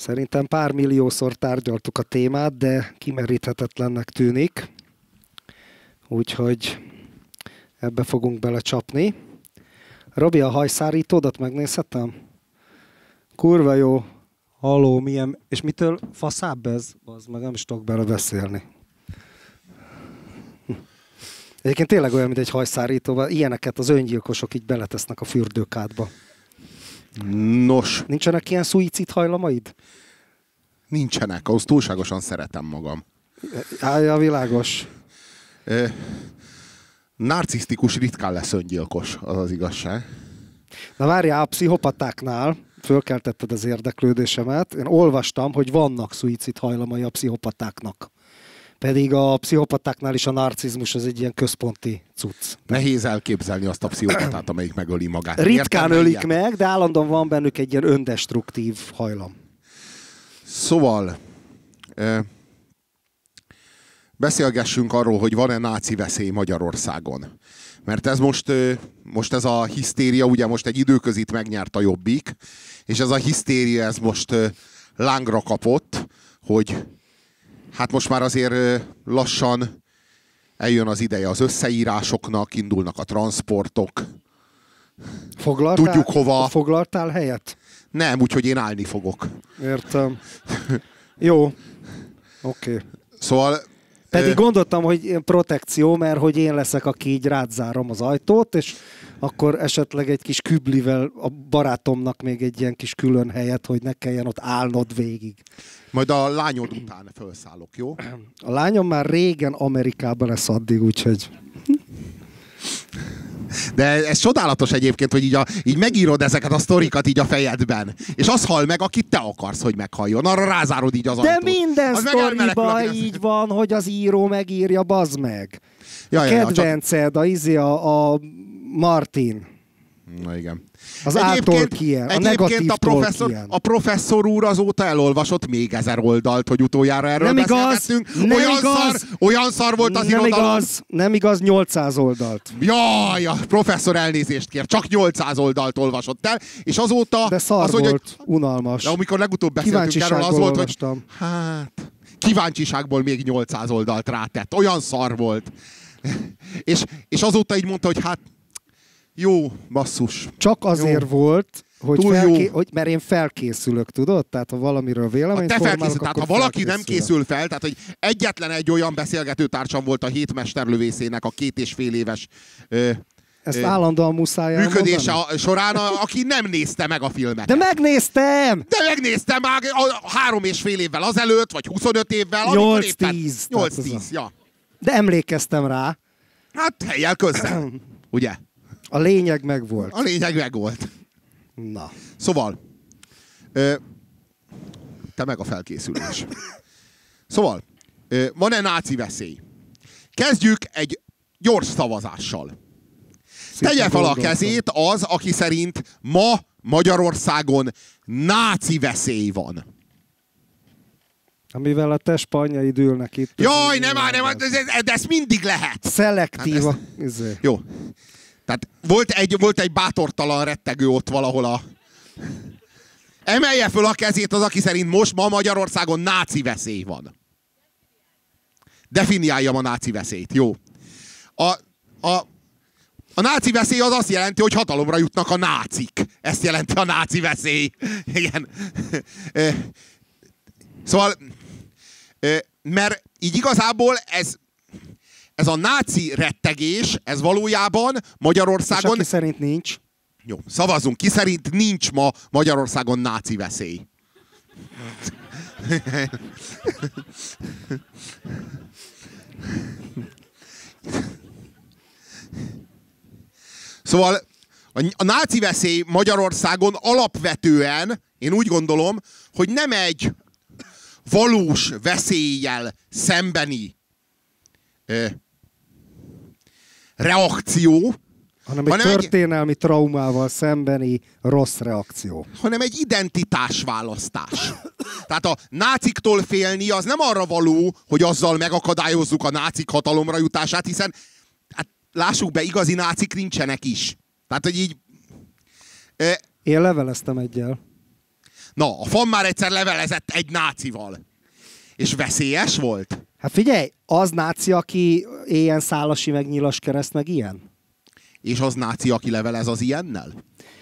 Szerintem pár milliószor tárgyaltuk a témát, de kimeríthetetlennek tűnik. Úgyhogy ebbe fogunk belecsapni. Robi, a hajszárítódat megnézhetem? Kurva jó. Halló, milyen... És mitől faszább ez? Az meg nem is tudok bele beszélni. Egyébként tényleg olyan, mint egy hajszárítóval. Ilyeneket az öngyilkosok így beletesznek a fürdőkádba. Nos. Nincsenek ilyen szuicid hajlamaid? Nincsenek, ahhoz túlságosan szeretem magam. Ja, világos. Narcisztikus ritkán lesz öngyilkos, az az igazság. Na várjál, a pszichopatáknál fölkeltetted az érdeklődésemet. Én olvastam, hogy vannak szuicid hajlamai a pszichopatáknak. Pedig a pszichopatáknál is a narcizmus az egy ilyen központi cucc. Nehéz elképzelni azt a pszichopatát, amelyik megöli magát. Ritkán ölik meg, de állandóan van bennük egy ilyen öndestruktív hajlam. Szóval beszélgessünk arról, hogy van-e náci veszély Magyarországon. Mert ez most ez a hisztéria, ugye most egy időközit megnyert a Jobbik, és ez a hisztéria ez most lángra kapott, hogy hát most már azért lassan eljön az ideje az összeírásoknak, indulnak a transportok. Tudjuk hova. Foglaltál helyet? Nem, úgyhogy én állni fogok. Értem. Jó. Oké. Szóval... Pedig gondoltam, hogy protekció, mert hogy én leszek, aki így rátzárom az ajtót, és akkor esetleg egy kis küblivel a barátomnak még egy ilyen kis külön helyet, hogy ne kelljen ott állnod végig. Majd a lányod után felszállok, jó? A lányom már régen Amerikában lesz addig, úgyhogy... De ez csodálatos egyébként, hogy így megírod ezeket a sztorikat így a fejedben. És az hal meg, akit te akarsz, hogy meghalljon. Arra rázárod így az ajtót. De minden sztoriban így van, hogy az író megírja, bazd meg. A kedvenced, a Martin. Na igen. Az A-Tolkien, a negatív Tolkien. A professzor úr azóta elolvasott még 1000 oldalt, hogy utoljára erről beszélgettünk. Olyan szar volt az irodalom. Nem igaz, 800 oldalt. Jaj, a professzor elnézést kér, csak 800 oldalt olvasott el, és azóta... De szar volt, hogy, unalmas. De amikor legutóbb beszéltünk erről, az volt, hogy hát, kíváncsiságból még 800 oldalt rátett. Olyan szar volt. És azóta így mondta, hogy hát jó, basszus. Csak azért jó. Volt, hogy mert én felkészülök, tudod? Tehát ha valamiről véleményt formálok, tehát ha valaki nem készül fel, tehát hogy egyetlen egy olyan beszélgetőtársam volt a Hétmesterlövészének a 2,5 éves ezt állandóan muszáj működése során, aki nem nézte meg a filmet. De megnéztem! De megnéztem már 3,5 évvel azelőtt, vagy 25 évvel. 8-10. 8-10, ja. De emlékeztem rá. Hát helyjel közel, ugye? A lényeg megvolt. A lényeg megvolt. Na. Szóval, te meg a felkészülés. Szóval, van-e náci veszély? Kezdjük egy gyors szavazással. Tegye fel a kezét az, aki szerint ma Magyarországon náci veszély van. Amivel a te spanyaid ülnek itt. Jaj, nem, de ez mindig lehet. Szelektív. Hát jó. Tehát volt egy bátortalan rettegő ott valahol Emelje föl a kezét az, aki szerint ma Magyarországon náci veszély van. Definiáljam a náci veszélyt. Jó. A náci veszély az azt jelenti, hogy hatalomra jutnak a nácik. Ezt jelenti a náci veszély. Igen. Szóval, mert így igazából ez a náci rettegés, ez valójában Magyarországon... És aki szerint nincs? Jó, szavazzunk. Ki szerint nincs ma Magyarországon náci veszély? Szóval a náci veszély Magyarországon alapvetően, én úgy gondolom, hogy nem egy valós veszéllyel szembeni reakció, hanem egy történelmi traumával szembeni rossz reakció. Hanem egy identitásválasztás. Tehát a náciktól félni az nem arra való, hogy azzal megakadályozzuk a nácik hatalomra jutását, hiszen hát, lássuk be, igazi nácik nincsenek is. Tehát, hogy így... Én leveleztem egyel. Na, a fan már egyszer levelezett egy nácival. És veszélyes volt? Hát figyelj, az náci, aki éjjel Szálasi, meg Nyilas Kereszt, meg ilyen? És az náci, aki levelez az ilyennel?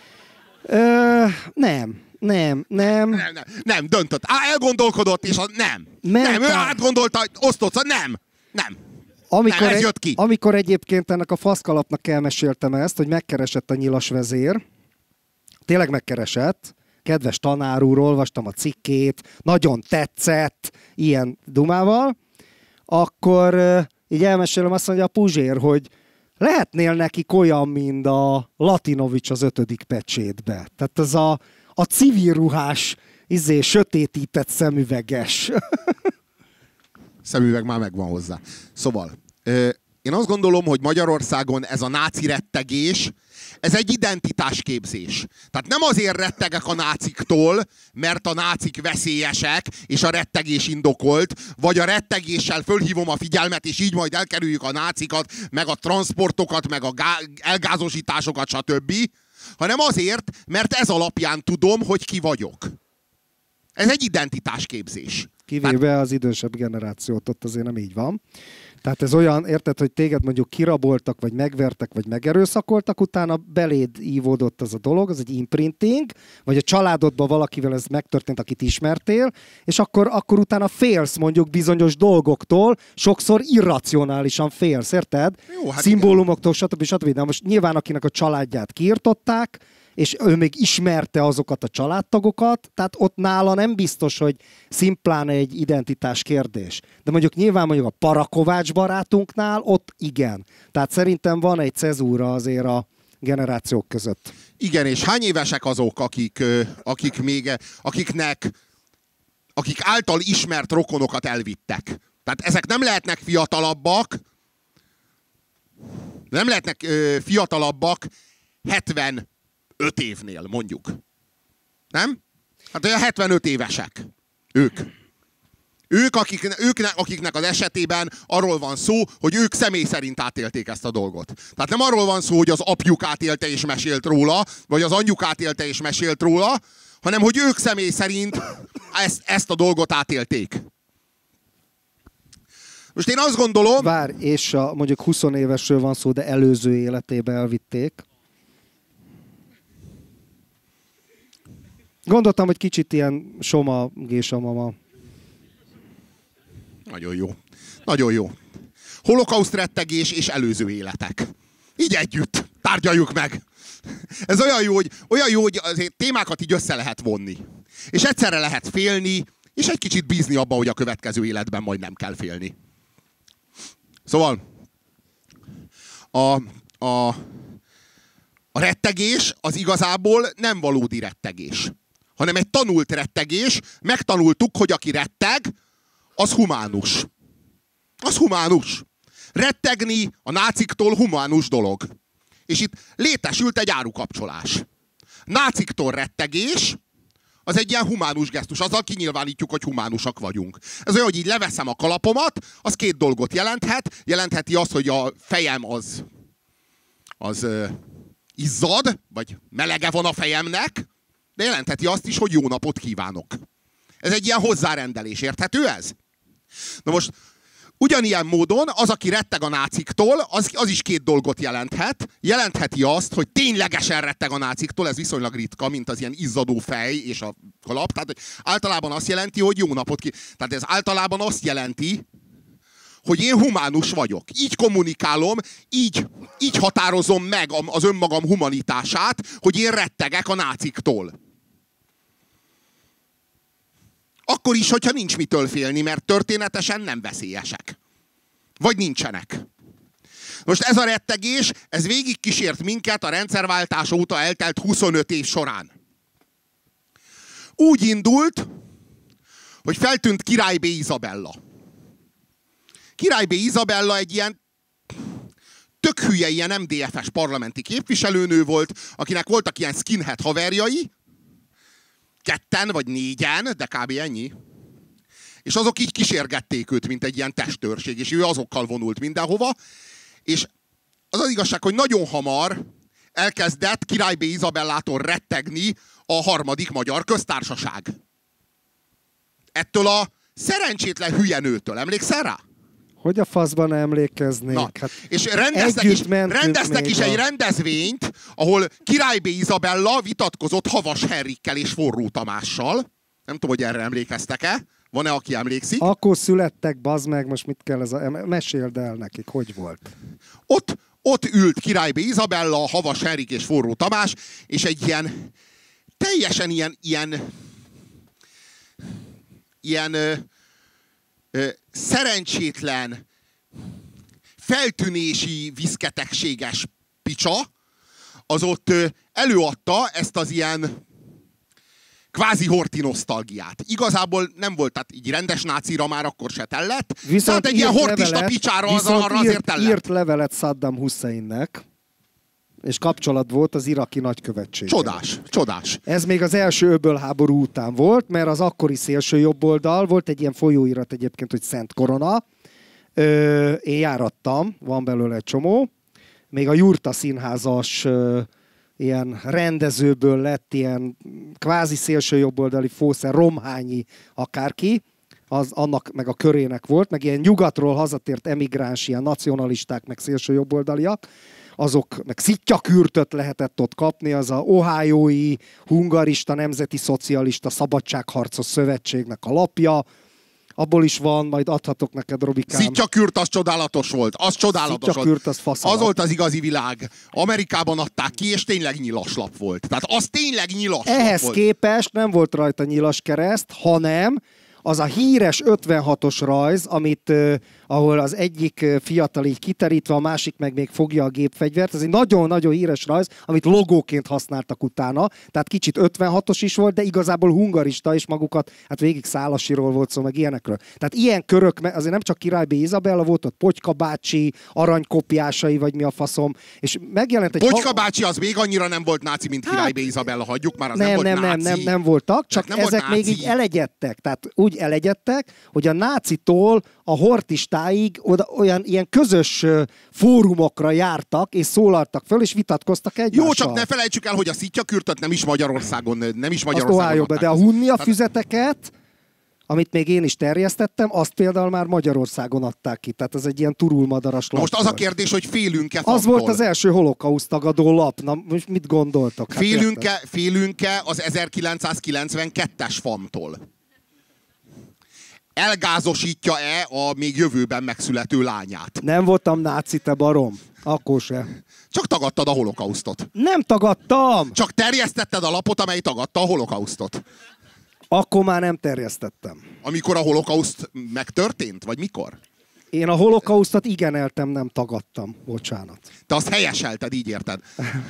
Nem. Nem, döntött. Elgondolkodott, és nem, ő átgondolta, osztott, nem. Ez jött ki. Amikor egyébként ennek a faszkalapnak elmeséltem ezt, hogy megkeresett a Nyilas vezér, tényleg megkeresett, kedves tanár úr, olvastam a cikkét, nagyon tetszett, ilyen dumával, akkor így elmesélem azt mondja a Puzsér, hogy lehetnél nekik olyan, mint a Latinovics az 5. pecsétbe. Tehát ez a civil ruhás, sötétített szemüveges. Szemüveg már megvan hozzá. Szóval, én azt gondolom, hogy Magyarországon ez a náci rettegés, ez egy identitásképzés. Tehát nem azért rettegek a náciktól, mert a nácik veszélyesek, és a rettegés indokolt, vagy a rettegéssel fölhívom a figyelmet, és így majd elkerüljük a nácikat, meg a transportokat, meg a elgázosításokat, stb., hanem azért, mert ez alapján tudom, hogy ki vagyok. Ez egy identitásképzés. Kivéve az idősebb generációt, ott azért nem így van. Tehát ez olyan, érted, hogy téged mondjuk kiraboltak, vagy megvertek, vagy megerőszakoltak, utána beléd ívódott az a dolog, az egy imprinting, vagy a családodban valakivel ez megtörtént, akit ismertél, és akkor utána félsz mondjuk bizonyos dolgoktól, sokszor irracionálisan félsz, érted? Jó, hát szimbólumoktól, stb. De most nyilván akinek a családját kiirtották, és ő még ismerte azokat a családtagokat, tehát ott nála nem biztos, hogy szimplán egy identitás kérdés. De mondjuk a Parakovács barátunknál ott igen. Tehát szerintem van egy cezúra azért a generációk között. Igen, és hány évesek azok, akik által ismert rokonokat elvittek? Tehát ezek nem lehetnek fiatalabbak, 75 évnél, mondjuk. Nem? Hát olyan 75 évesek. Ők, akiknek az esetében arról van szó, hogy ők személy szerint átélték ezt a dolgot. Tehát nem arról van szó, hogy az apjuk átélte és mesélt róla, vagy az anyjuk átélte és mesélt róla, hanem hogy ők személy szerint ezt a dolgot átélték. Most én azt gondolom... Várj, és mondjuk 20 évesről van szó, de előző életébe elvitték. Gondoltam, hogy kicsit ilyen soma, gésamama. Nagyon jó. Nagyon jó. Holokauszt rettegés és előző életek. Így együtt. Tárgyaljuk meg. Ez olyan jó, hogy azért témákat így össze lehet vonni. És egyszerre lehet félni, és egy kicsit bízni abba, hogy a következő életben majd nem kell félni. Szóval a rettegés az igazából nem valódi rettegés, hanem egy tanult rettegés. Megtanultuk, hogy aki retteg, az humánus. Az humánus. Rettegni a náciktól humánus dolog. És itt létesült egy árukapcsolás. Náciktól rettegés, az egy ilyen humánus gesztus. Azzal kinyilvánítjuk, hogy humánusak vagyunk. Ez olyan, hogy így leveszem a kalapomat, az két dolgot jelenthet. Jelentheti azt, hogy a fejem az izzad, vagy melege van a fejemnek, de jelentheti azt is, hogy jó napot kívánok. Ez egy ilyen hozzárendelés. Érthető ez? Na most, ugyanilyen módon az, aki retteg a náciktól, az is két dolgot jelenthet. Jelentheti azt, hogy ténylegesen retteg a náciktól, ez viszonylag ritka, mint az ilyen izzadó fej és a kalap. Tehát általában azt jelenti, hogy jó napot Tehát ez általában azt jelenti, hogy én humánus vagyok. Így kommunikálom, így határozom meg az önmagam humanitását, hogy én rettegek a náciktól. Akkor is, hogyha nincs mitől félni, mert történetesen nem veszélyesek. Vagy nincsenek. Most ez a rettegés, ez végig kísért minket a rendszerváltás óta eltelt 25 év során. Úgy indult, hogy feltűnt Király B. Izabella. Király B. Izabella egy ilyen tök hülye, ilyen MDF-es parlamenti képviselőnő volt, akinek voltak ilyen skinhead haverjai, 2 vagy 4, de kb. Ennyi. És azok így kísérgették őt, mint egy ilyen testőrség, és ő azokkal vonult mindenhova. És az az igazság, hogy nagyon hamar elkezdett Király B. Izabellától rettegni a harmadik magyar köztársaság. Ettől a szerencsétlen hülye nőtől. Emlékszel rá? Hogy a faszban emlékeznék? Na, Hát és rendeztek is egy rendezvényt, ahol Király B. Izabella vitatkozott Havas Henrikkel és Forró Tamással. Nem tudom, hogy erre emlékeztek-e. Van-e, aki emlékszik? Akkor születtek, bazd meg, most mit kell ez a... Meséld el nekik, hogy volt. Ott ült Király B. Izabella, Havas Henrik és Forró Tamás, és egy ilyen teljesen ilyen szerencsétlen, feltűnési, viszketegséges picsa, az ott előadta ezt az ilyen kvázi horti nosztalgiát. Igazából nem volt, tehát így rendes nácira már akkor se tellett. Viszont egy ilyen hortista picsára arra azért tellett. Írt levelet Saddam Husseinnek, és kapcsolat volt az iraki nagykövetséggel. Csodás. Ez még az első öbölháború után volt, mert az akkori szélső jobboldal volt egy ilyen folyóirat egyébként, hogy Szent Korona. Én járattam, van belőle egy csomó. Még a Jurta színházas ilyen rendezőből lett ilyen kvázi szélső jobboldali fószer, Romhányi akárki, az annak meg a körének volt, meg ilyen nyugatról hazatért emigráns, ilyen nacionalisták, meg szélső jobboldaliak, azok meg szittyakürtöt lehetett ott kapni, az a Ohiói Hungarista Nemzeti Szocialista Szabadságharcos Szövetségnek a lapja, abból is van, majd adhatok neked, Robikám. Szittyakürt, az csodálatos volt. Az csodálatos volt. Az volt az igazi világ. Amerikában adták ki, és tényleg nyilaslap volt. Tehát az tényleg nyilaslap volt. Ehhez képest nem volt rajta nyilas kereszt, hanem az a híres 56-os rajz, ahol az egyik fiatal így kiterítve, a másik meg még fogja a gépfegyvert. Ez egy nagyon-nagyon híres rajz, amit logóként használtak utána. Tehát kicsit 56-os is volt, de igazából hungarista is magukat, hát végig Szálasiról volt szó, meg ilyenekről. Tehát ilyen körök, azért nem csak Király B. Izabella volt, ott Potyka bácsi, aranykopjásai, vagy mi a faszom. És megjelent egy... Potyka bácsi az még annyira nem volt náci, mint Király B. Izabella, hagyjuk már, az nem volt náci. Nem voltak, csak nem ezek még így elegyedtek. Tehát úgy elegyedtek, hogy a nácitól a hortistáig olyan ilyen közös fórumokra jártak, és szólaltak föl, és vitatkoztak egymással. Jó, csak ne felejtsük el, hogy a szittyakürtöt nem is Magyarországon de a hunnia füzeteket, amit még én is terjesztettem, azt például már Magyarországon adták ki. Tehát ez egy ilyen turulmadaras lap. Most az a kérdés, hogy félünk-e az volt az első holokauszt tagadó lap. Na, most mit gondoltok? Hát félünk-e az 1992-es famtól? Elgázosítja-e a még jövőben megszülető lányát? Nem voltam náci, te barom. Akkor se. Csak tagadtad a holokausztot. Nem tagadtam! Csak terjesztetted a lapot, amely tagadta a holokausztot. Akkor már nem terjesztettem. Amikor a holokauszt megtörtént? Vagy mikor? Én a holokausztot igeneltem, nem tagadtam. Bocsánat. Te azt helyeselted, így érted?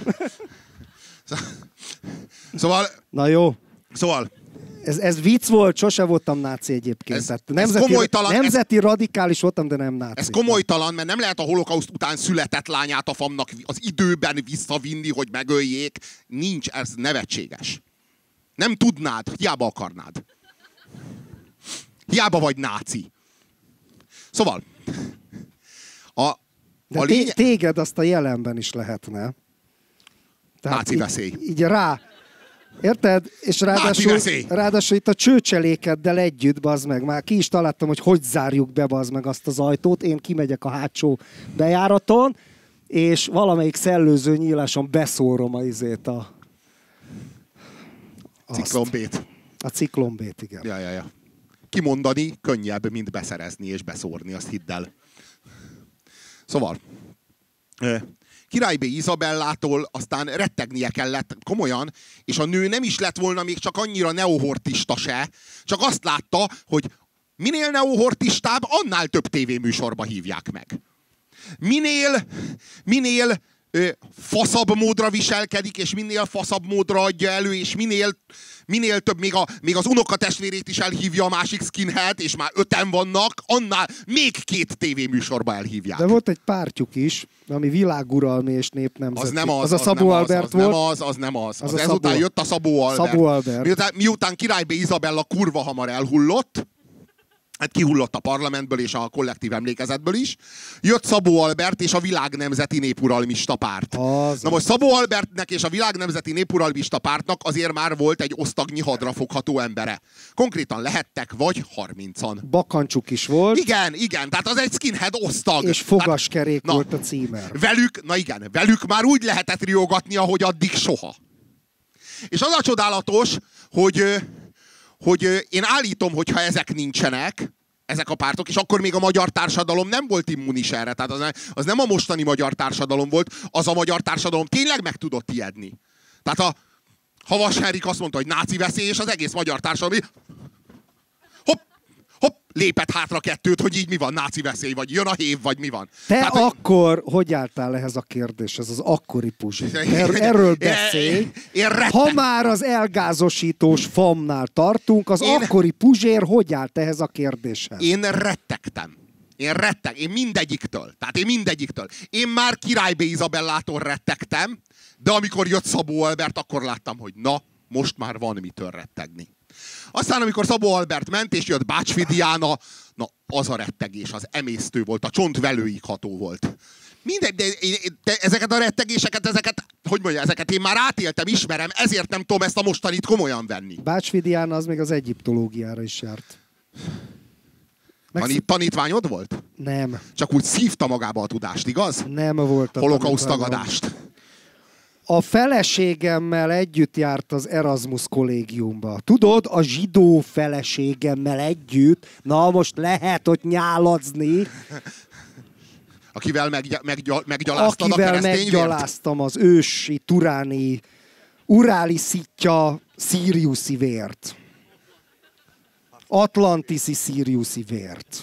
Szóval... Na jó. Szóval... Ez vicc volt, sose voltam náci egyébként. Nemzeti radikális voltam, de nem náci. Ez komolytalan, mert nem lehet a holokauszt után született lányát a famnak az időben visszavinni, hogy megöljék. Nincs, ez nevetséges. Nem tudnád, hiába akarnád. Hiába vagy náci. Szóval... Téged azt a jelenben is lehetne. Tehát náci veszély. Így rá... Érted? És ráadásul itt a csőcselékeddel együtt, bazd meg. Már ki is találtam, hogy zárjuk be, bazd meg azt az ajtót. Én kimegyek a hátsó bejáraton, és valamelyik szellőző nyíláson beszórom a ciklombét. A ciklombét, igen. Ja. Kimondani könnyebb, mint beszerezni és beszórni, azt hidd el. Szóval... Király B. Izabellától aztán rettegnie kellett komolyan, és a nő nem is lett volna még csak annyira neohortista se, csak azt látta, hogy minél neohortistább, annál több tévéműsorba hívják meg. Minél faszabb módra viselkedik, és minél faszabb módra adja elő, és minél több, még az unokatestvérét is elhívja a másik skinhead, és már 5-en vannak, annál még 2 tévéműsorba elhívják. De volt egy pártjuk is, ami világuralmi és népnemzeti. Az nem az. Az a Szabó Albert volt. Az nem az. Az ezután jött a Szabó Albert. Szabó Albert. Miután Király B. Izabella kurva hamar elhullott, hát kihullott a parlamentből és a kollektív emlékezetből is. Jött Szabó Albert és a Világnemzeti Népuralmista Párt. Na most Szabó Albertnek és a Világnemzeti Népuralmista Pártnak azért már volt egy osztagnyi hadrafogható embere. Konkrétan lehettek vagy 30-an. Bakancsuk is volt. Igen, tehát az egy skinhead osztag. És fogaskerék volt a címer. Velük már úgy lehetett riogatni, ahogy addig soha. És az a csodálatos, hogy én állítom, hogy ha ezek nincsenek, ezek a pártok, és akkor még a magyar társadalom nem volt immunis erre, tehát az nem a mostani magyar társadalom volt, az a magyar társadalom tényleg meg tudott ijedni. Tehát a Havas Henrik azt mondta, hogy náci veszély, és az egész magyar társadalom hopp, lépett hátra kettőt, hogy így mi van, náci veszély, vagy jön a hév, vagy mi van. Tehát, akkor hogy álltál ehhez a kérdéshez, az akkori Puzsér? Erről beszélj. Ha már az elgázosítós famnál tartunk, az akkori Puzsér hogy állt ehhez a kérdéshez? Én rettegtem. Én mindegyiktől. Tehát én mindegyiktől. Én már Király B. Izabellától rettegtem, de amikor jött Szabó Albert, akkor láttam, hogy na, most már van mitől rettegni. Aztán, amikor Szabó Albert ment, és jött Bácsfi Diana, na, az a rettegés, az emésztő volt, a csontvelőig ható volt. Mindegy, de ezeket a rettegéseket, ezeket én már átéltem, ismerem, ezért nem tudom ezt a mostanit komolyan venni. Bácsfi Diana az még az egyiptológiára is járt. Tanítványod volt? Nem. Csak úgy szívta magába a tudást, igaz? Nem volt a holokauszt tagadást. A feleségemmel együtt járt az Erasmus kollégiumba. Tudod, a zsidó feleségemmel együtt, na most lehet ott nyálazni. Akivel meggyaláztad a keresztény vért? Meggyaláztam az ősi, turáni, uráli szitja szíriuszi vért. Atlantiszi szíriuszi vért.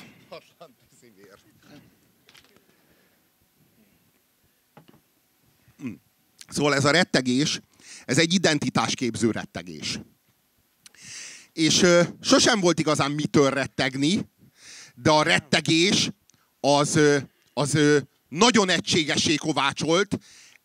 Szóval ez a rettegés, ez egy identitásképző rettegés. És sosem volt igazán mitől rettegni, de a rettegés az nagyon egységessé kovácsolt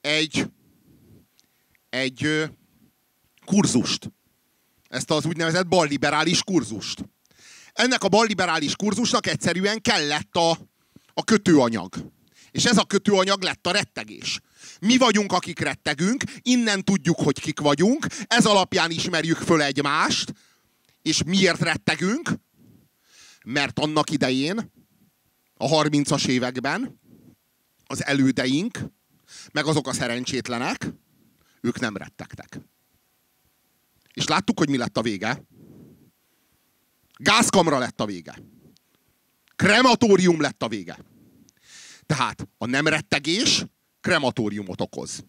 egy kurzust. Ezt az úgynevezett balliberális kurzust. Ennek a balliberális kurzusnak egyszerűen kellett a kötőanyag. És ez a kötőanyag lett a rettegés. Mi vagyunk, akik rettegünk, innen tudjuk, hogy kik vagyunk, ez alapján ismerjük föl egymást, és miért rettegünk? Mert annak idején, a 30-as években az elődeink, meg azok a szerencsétlenek, ők nem rettegtek. És láttuk, hogy mi lett a vége. Gázkamra lett a vége. Krematórium lett a vége. Tehát a nem rettegés krematóriumot okoz.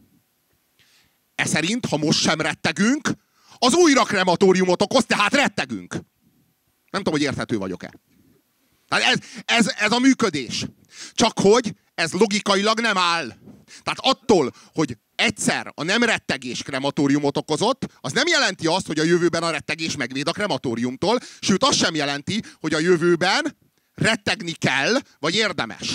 E szerint, ha most sem rettegünk, az újra krematóriumot okoz, tehát rettegünk. Nem tudom, hogy érthető vagyok-e. Tehát ez a működés. Csak hogy ez logikailag nem áll. Tehát attól, hogy egyszer a nem rettegés krematóriumot okozott, az nem jelenti azt, hogy a jövőben a rettegés megvéd a krematóriumtól, sőt, az sem jelenti, hogy a jövőben rettegni kell, vagy érdemes.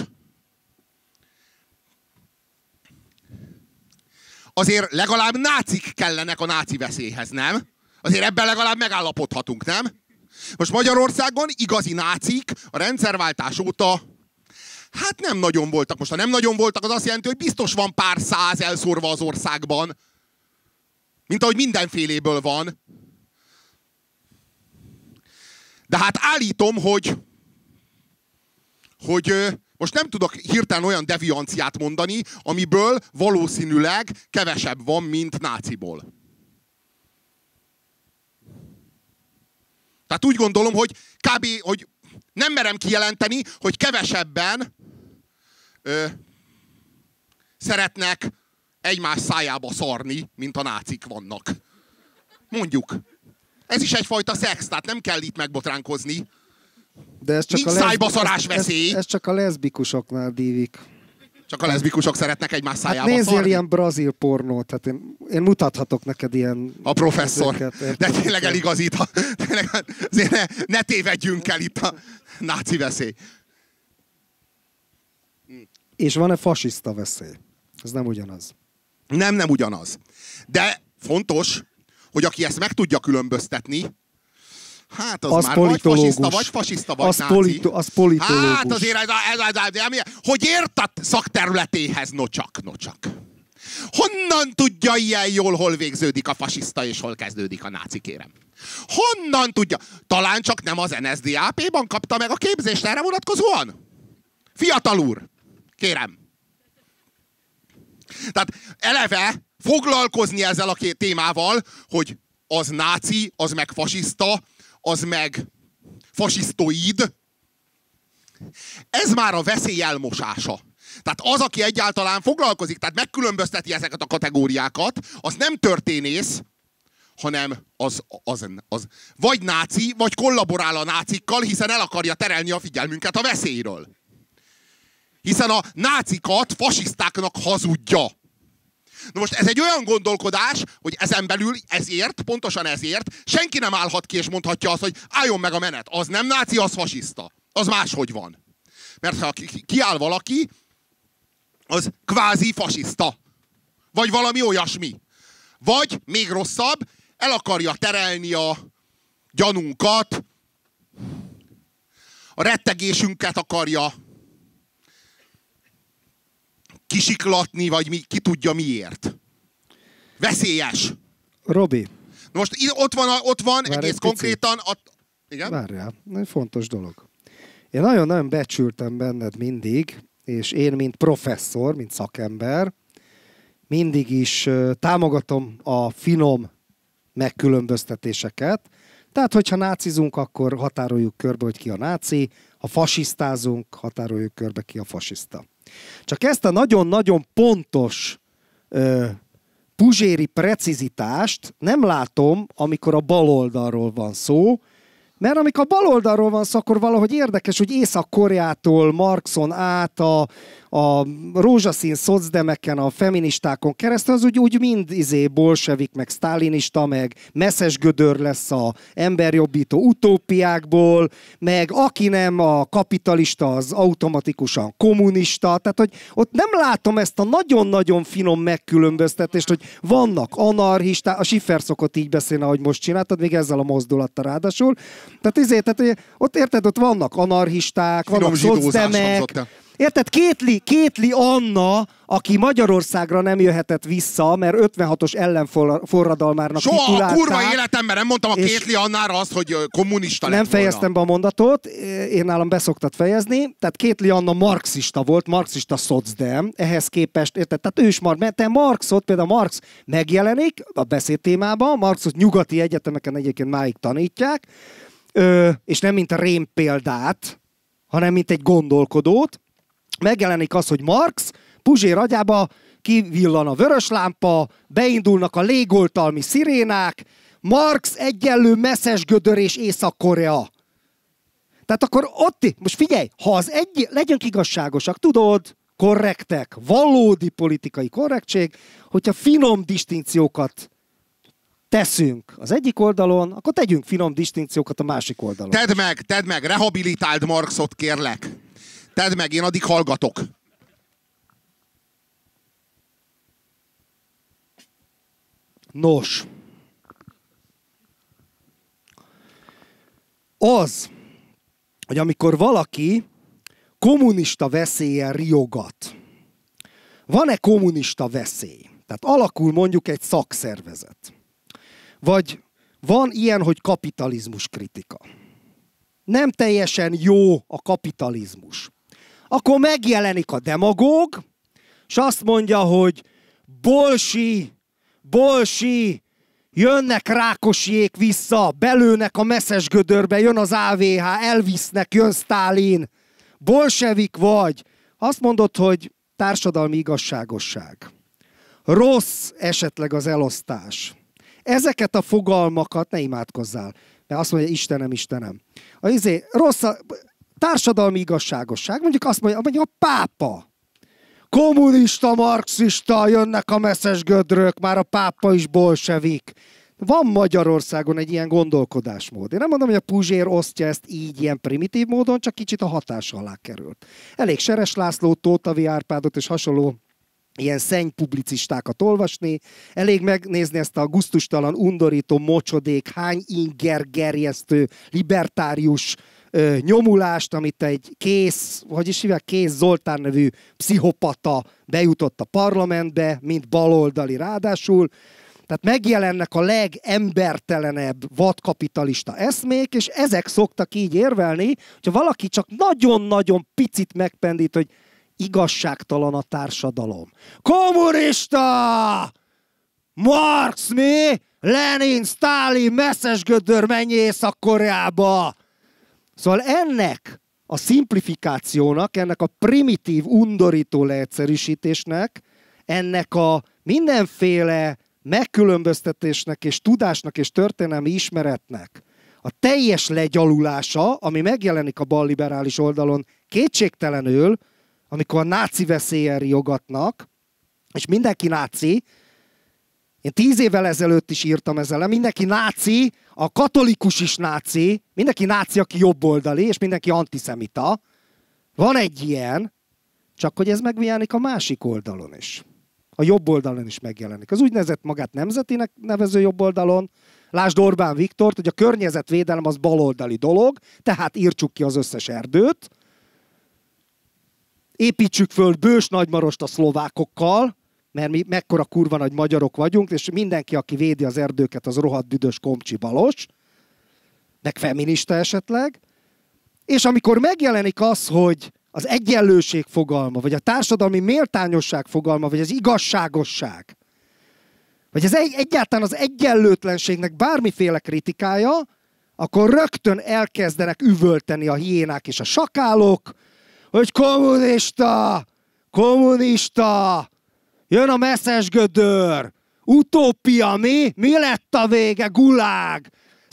Azért legalább nácik kellenek a náci veszélyhez, nem? Azért ebben legalább megállapodhatunk, nem? Most Magyarországon igazi nácik a rendszerváltás óta hát nem nagyon voltak. Most ha nem nagyon voltak, az azt jelenti, hogy biztos van pár száz elszórva az országban. Mint ahogy mindenféléből van. De hát állítom, hogy most nem tudok hirtelen olyan devianciát mondani, amiből valószínűleg kevesebb van, mint náciból. Tehát úgy gondolom, hogy hogy nem merem kijelenteni, hogy kevesebben szeretnek egymás szájába szarni, mint a nácik vannak. Mondjuk. Ez is egyfajta szex, tehát nem kell itt megbotránkozni. De ez csak nincs szájbaszarás veszély. Ez csak a leszbikusoknál dívik. Csak a leszbikusok szeretnek egymás szájába nézzél szarni? Ilyen brazil pornót, hát én mutathatok neked ilyen... A professzor. De tényleg eligazít. Azért ne tévedjünk el itt a náci veszély. És van-e fasiszta veszély? Ez nem ugyanaz. Nem ugyanaz. De fontos, hogy aki ezt meg tudja különböztetni, Hát az már vagy fasiszta, vagy náci. Az politológus. Hát azért hogy ért a szakterületéhez, nocsak. Honnan tudja ilyen jól, hol végződik a fasiszta, és hol kezdődik a náci, kérem? Honnan tudja? Talán csak nem az NSDAP-ban kapta meg a képzést erre vonatkozóan? Fiatal úr, kérem. Tehát eleve foglalkozni ezzel a témával, hogy az náci, az meg fasiszta, az meg fasisztoid, ez már a veszély elmosása. Tehát az, aki egyáltalán foglalkozik, tehát megkülönbözteti ezeket a kategóriákat, az nem történész, hanem az vagy náci, vagy kollaborál a nácikkal, hiszen el akarja terelni a figyelmünket a veszélyről. Hiszen a nácikat fasisztáknak hazudja. Na most ez egy olyan gondolkodás, hogy ezen belül pontosan ezért senki nem állhat ki és mondhatja azt, hogy álljon meg a menet. Az nem náci, az fasiszta. Az máshogy van. Mert ha kiáll valaki, az kvázi fasiszta. Vagy valami olyasmi. Vagy, még rosszabb, el akarja terelni a gyanunkat, a rettegésünket akarja kisiklatni, vagy ki tudja miért. Veszélyes. Robi. Most ott van egész konkrétan... Igen? Várjál, egy fontos dolog. Én nagyon-nagyon becsültem benned mindig, és én, mint professzor, mint szakember, mindig is támogatom a finom megkülönböztetéseket. Tehát, hogyha nácizunk, akkor határoljuk körbe, hogy ki a náci, ha fasisztázunk, határoljuk körbe, ki a fasiszta. Csak ezt a nagyon-nagyon pontos puzséri precizitást nem látom, amikor a baloldalról van szó, mert amikor a baloldalról van szó, akkor valahogy érdekes, hogy Észak-Koreától, Marxon át, a rózsaszín szocdemeken, a feministákon keresztül, az úgy mind bolsevik, meg sztálinista, meg messzes gödör lesz a emberjobbító utópiákból, meg aki nem a kapitalista, az automatikusan kommunista. Tehát, hogy ott nem látom ezt a nagyon-nagyon finom megkülönböztetést, hogy vannak anarchisták, a Schiffer szokott így beszélni, ahogy most csináltad, még ezzel a mozdulattal ráadásul. Tehát ott érted, ott vannak anarchisták, vannak szocdemek. Érted, kétli Anna, aki Magyarországra nem jöhetett vissza, mert 56-os ellenforradalmárnak titulálták. Soha a kurva életemben nem mondtam a kétli Annára azt, hogy kommunista lett Nem fejeztem be a mondatot, én nálam beszoktad fejezni. Tehát kétli Anna marxista volt, marxista szocdem, ehhez képest, érted, tehát ő is te Marxot, például Marx megjelenik a beszédtémában, Marxot nyugati egyetemeken egyébként máig tanítják, és nem mint a rém példát, hanem mint egy gondolkodót. Megjelenik az, hogy Marx, Puzsér agyába kivillan a vörös lámpa, beindulnak a légoltalmi szirénák, Marx egyenlő messzes gödör és Észak-Korea. Tehát akkor most figyelj, ha legyünk igazságosak, tudod, korrektek, valódi politikai korrektség, hogyha finom distinkciókat teszünk az egyik oldalon, akkor tegyünk finom distinkciókat a másik oldalon. Tedd meg, rehabilitáld Marxot, kérlek. Tedd meg, én addig hallgatok. Nos. Az, hogy amikor valaki kommunista veszéllyel riogat, van-e kommunista veszély? Tehát alakul mondjuk egy szakszervezet. Vagy van ilyen, hogy kapitalizmus kritika. Nem teljesen jó a kapitalizmus. Akkor megjelenik a demagóg, és azt mondja, hogy bolsi, jönnek Rákosiék vissza, belőnek a messzes gödörbe, jön az AVH, elvisznek, jön Sztálin, bolsevik vagy. Azt mondod, hogy társadalmi igazságosság. Rossz esetleg az elosztás. Ezeket a fogalmakat ne imádkozzál, mert azt mondja, Istenem. Rossz a társadalmi igazságosság, mondjuk azt mondja a pápa. Kommunista, marxista, jönnek a messzes gödrök, már a pápa is bolsevik. Van Magyarországon egy ilyen gondolkodásmód. Én nem mondom, hogy a Puzsér osztja ezt így, ilyen primitív módon, csak kicsit a hatása alá került. Elég Seres László, Tóthavi Árpádot és hasonló ilyen szennypublicistákat olvasni, elég megnézni ezt a gusztustalan, undorító, mocsodék, hány inger gerjesztő, libertárius nyomulást, amit egy Kész Zoltán nevű pszichopata bejutott a parlamentbe, mint baloldali ráadásul. Tehát megjelennek a legembertelenebb vadkapitalista eszmék, és ezek szoktak így érvelni, hogyha valaki csak nagyon-nagyon picit megpendít, hogy igazságtalan a társadalom. Kommunista! Marx mi? Lenin, Sztálin, Messzesgödör, menj Észak-Koreába! Szóval ennek a szimplifikációnak, ennek a primitív, undorító leegyszerűsítésnek, ennek a mindenféle megkülönböztetésnek és tudásnak és történelmi ismeretnek a teljes legyalulása, ami megjelenik a balliberális oldalon kétségtelenül, amikor a náci veszéllyel riogatnak, és mindenki náci, én 10 évvel ezelőtt is írtam ezzel, mindenki náci, a katolikus is náci, mindenki náci, aki jobboldali, és mindenki antiszemita. Van egy ilyen, csak hogy ez megjelenik a másik oldalon is. A jobb oldalon is megjelenik. Az úgynevezett magát nemzetinek nevező jobb oldalon, lásd Orbán Viktort, hogy a környezetvédelem az baloldali dolog, tehát írtsuk ki az összes erdőt, építsük föl Bős Nagymarost a szlovákokkal, mert mi mekkora kurva nagy magyarok vagyunk, és mindenki, aki védi az erdőket, az rohadt büdös komcsi balos, meg feminista esetleg. És amikor megjelenik az, hogy az egyenlőség fogalma, vagy a társadalmi méltányosság fogalma, vagy az igazságosság, vagy egyáltalán az egyenlőtlenségnek bármiféle kritikája, akkor rögtön elkezdenek üvölteni a hiénák és a sakálok, hogy kommunista, kommunista, jön a messzesgödör, utópia, mi? Mi lett a vége? Gulág!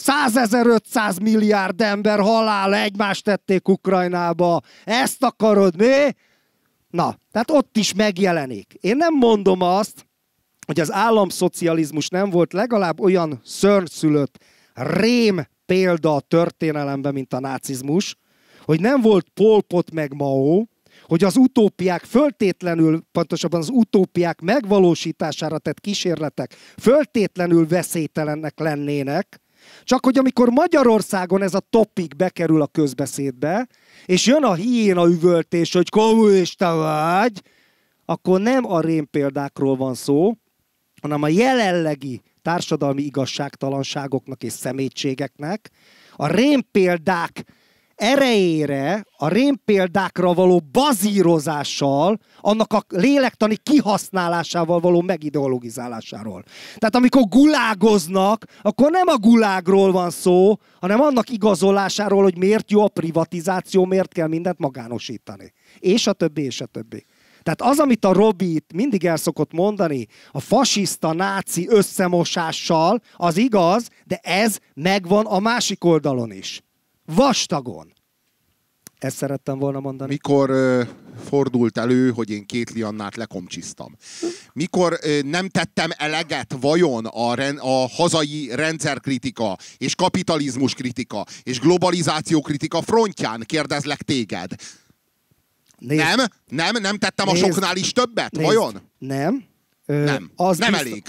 100.500 milliárd ember halála, egymást tették Ukrajnába. Ezt akarod, mi? Na, tehát ott is megjelenik. Én nem mondom azt, hogy az államszocializmus nem volt legalább olyan szörnyszülött rém példa a történelemben, mint a nácizmus, hogy nem volt Pol Pot meg Mao, hogy az utópiák föltétlenül, pontosabban az utópiák megvalósítására tett kísérletek föltétlenül veszélytelennek lennének, csak hogy amikor Magyarországon ez a topik bekerül a közbeszédbe, és jön a hiéna üvöltés, hogy kommunista vagy, akkor nem a rémpéldákról van szó, hanem a jelenlegi társadalmi igazságtalanságoknak és szemétségeknek, a rémpéldák erejére, a rémpéldákra való bazírozással, annak a lélektani kihasználásával való megideologizálásáról. Tehát amikor gulágoznak, akkor nem a gulágról van szó, hanem annak igazolásáról, hogy miért jó a privatizáció, miért kell mindent magánosítani. És a többi, és a többi. Tehát az, amit a Robi itt mindig el szokott mondani, a fasiszta, náci összemosással, az igaz, de ez megvan a másik oldalon is. Vastagon. Ezt szerettem volna mondani. Mikor fordult elő, hogy én Kétli Annát lekomcsisztam? Mikor nem tettem eleget vajon a hazai rendszerkritika és kapitalizmus kritika és globalizáció kritika frontján, kérdezlek téged? Nem tettem a soknál is többet, vajon? Nem. Nem elég.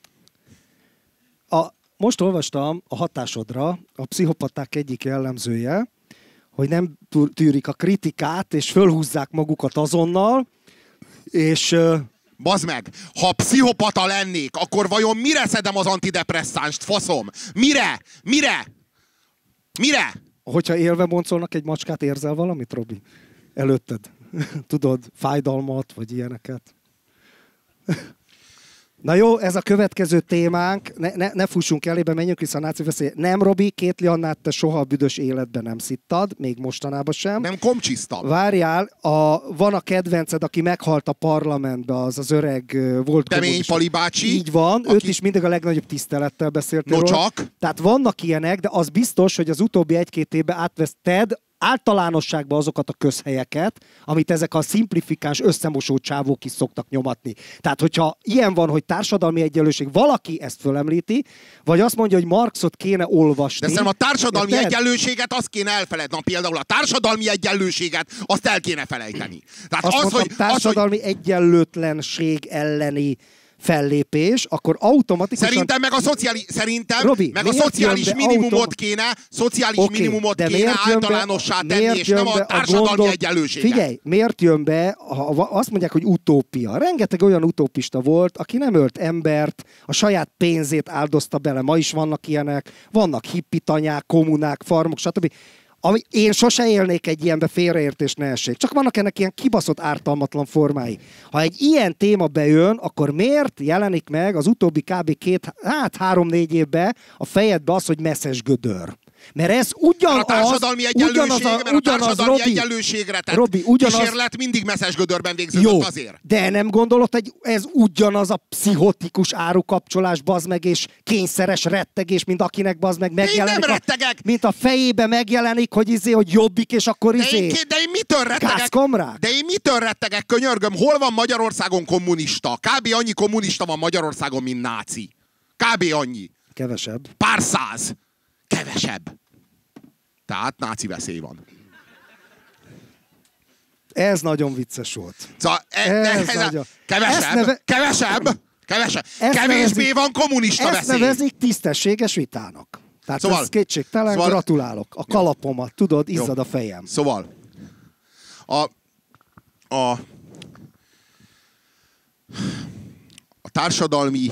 Most olvastam a hatásodra, a pszichopaták egyik jellemzője, hogy nem tűrik a kritikát, és fölhúzzák magukat azonnal, és... Bazd meg, ha pszichopata lennék, akkor vajon mire szedem az antidepresszánst, faszom? Mire? Hogyha élve boncolnak egy macskát, érzel valamit, Robi? Előtted. Tudod, fájdalmat, vagy ilyeneket. Na jó, ez a következő témánk, ne fussunk elébe, menjünk vissza a náci veszély. Nem, Robi, Kétli Annát te soha a büdös életben nem szittad, még mostanában sem. Nem komcsisztam. Várjál, van a kedvenced, aki meghalt a parlamentbe, az öreg volt Kemény Pali bácsi. Így van, őt is mindig a legnagyobb tisztelettel beszéltél róla. Csak. Tehát vannak ilyenek, de az biztos, hogy az utóbbi 1-2 évben általánosságban azokat a közhelyeket, amit ezek a szimplifikáns, összemosó csávók is szoktak nyomatni. Tehát, hogyha ilyen van, hogy társadalmi egyenlőség, valaki ezt fölemlíti, vagy azt mondja, hogy Marxot kéne olvasni. De szerintem a társadalmi egyenlőséget azt kéne elfelejteni. Például a társadalmi egyenlőséget azt el kéne felejteni. Tehát azt mondtam, társadalmi egyenlőtlenség elleni fellépés, akkor automatikusan... Szerintem meg a szociális minimumot kéne, minimumot kéne általánossá tenni, és nem a társadalmi egyenlőséget. Figyelj, miért jön be, ha azt mondják, hogy utópia. Rengeteg olyan utópista volt, aki nem ölt embert, a saját pénzét áldozta bele. Ma is vannak ilyenek, vannak hippitanyák, kommunák, farmok, stb. Én sose élnék egy ilyenbe, félreértés ne essék. Csak vannak ennek ilyen kibaszott ártalmatlan formái. Ha egy ilyen téma bejön, akkor miért jelenik meg az utóbbi kb. 3-4 évben a fejedbe az, hogy messzes gödör? Mert ez ugyanaz... A társadalmi egyenlőségre tett kísérlet mindig messzes gödörben végződött azért. De nem gondolod, hogy ez ugyanaz a pszichotikus árukapcsolás, bazd meg, és kényszeres rettegés, mint akinek bazd meg megjelenik. Én nem rettegek! Mint a fejébe megjelenik, hogy jobbik, és akkor De én mitől rettegek? Gázkamrák? De én mitől rettegek, könyörgöm? Hol van Magyarországon kommunista? Kb. Annyi kommunista van Magyarországon, mint náci. Kb. annyi. Kevesebb. Pár száz. Kevesebb. Tehát náci veszély van. Ez nagyon vicces volt. Szóval kevesebb. Kevésbé van kommunista veszély. Ezt nevezik tisztességes vitának. Tehát szóval, ez kétségtelen, gratulálok. A kalapomat, tudod, izzad a fejem. Szóval a társadalmi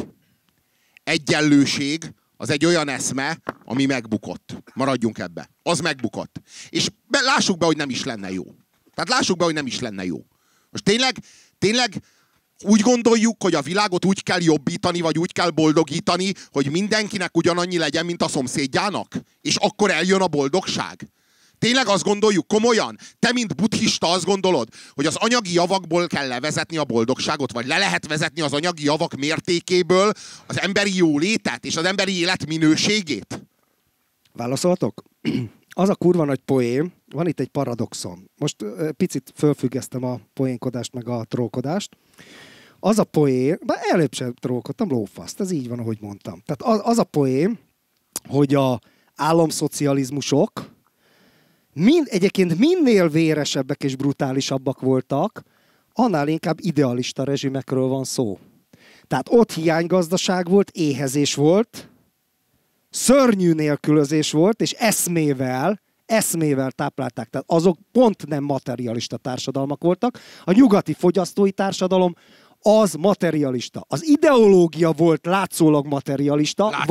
egyenlőség az egy olyan eszme, ami megbukott. Maradjunk ebbe. Az megbukott. És lássuk be, hogy nem is lenne jó. Tehát lássuk be, hogy nem is lenne jó. Most tényleg úgy gondoljuk, hogy a világot úgy kell jobbítani, vagy úgy kell boldogítani, hogy mindenkinek ugyanannyi legyen, mint a szomszédjának? És akkor eljön a boldogság? Tényleg azt gondoljuk komolyan? Te, mint buddhista azt gondolod, hogy az anyagi javakból kell levezetni a boldogságot, vagy le lehet vezetni az anyagi javak mértékéből az emberi jólétet és az emberi élet minőségét? Válaszoltok? Az a kurva nagy poém, van itt egy paradoxon. Most picit fölfüggesztem a poénkodást meg a trókodást. Az a poém, bár előbb sem trókodtam, lófaszt, ez így van, ahogy mondtam. Tehát az a poém, hogy a államszocializmusok egyébként minél véresebbek és brutálisabbak voltak, annál inkább idealista rezsimekről van szó. Tehát ott hiánygazdaság volt, éhezés volt, szörnyű nélkülözés volt, és eszmével táplálták. Tehát azok pont nem materialista társadalmak voltak. A nyugati fogyasztói társadalom az materialista. Az ideológia volt látszólag materialista,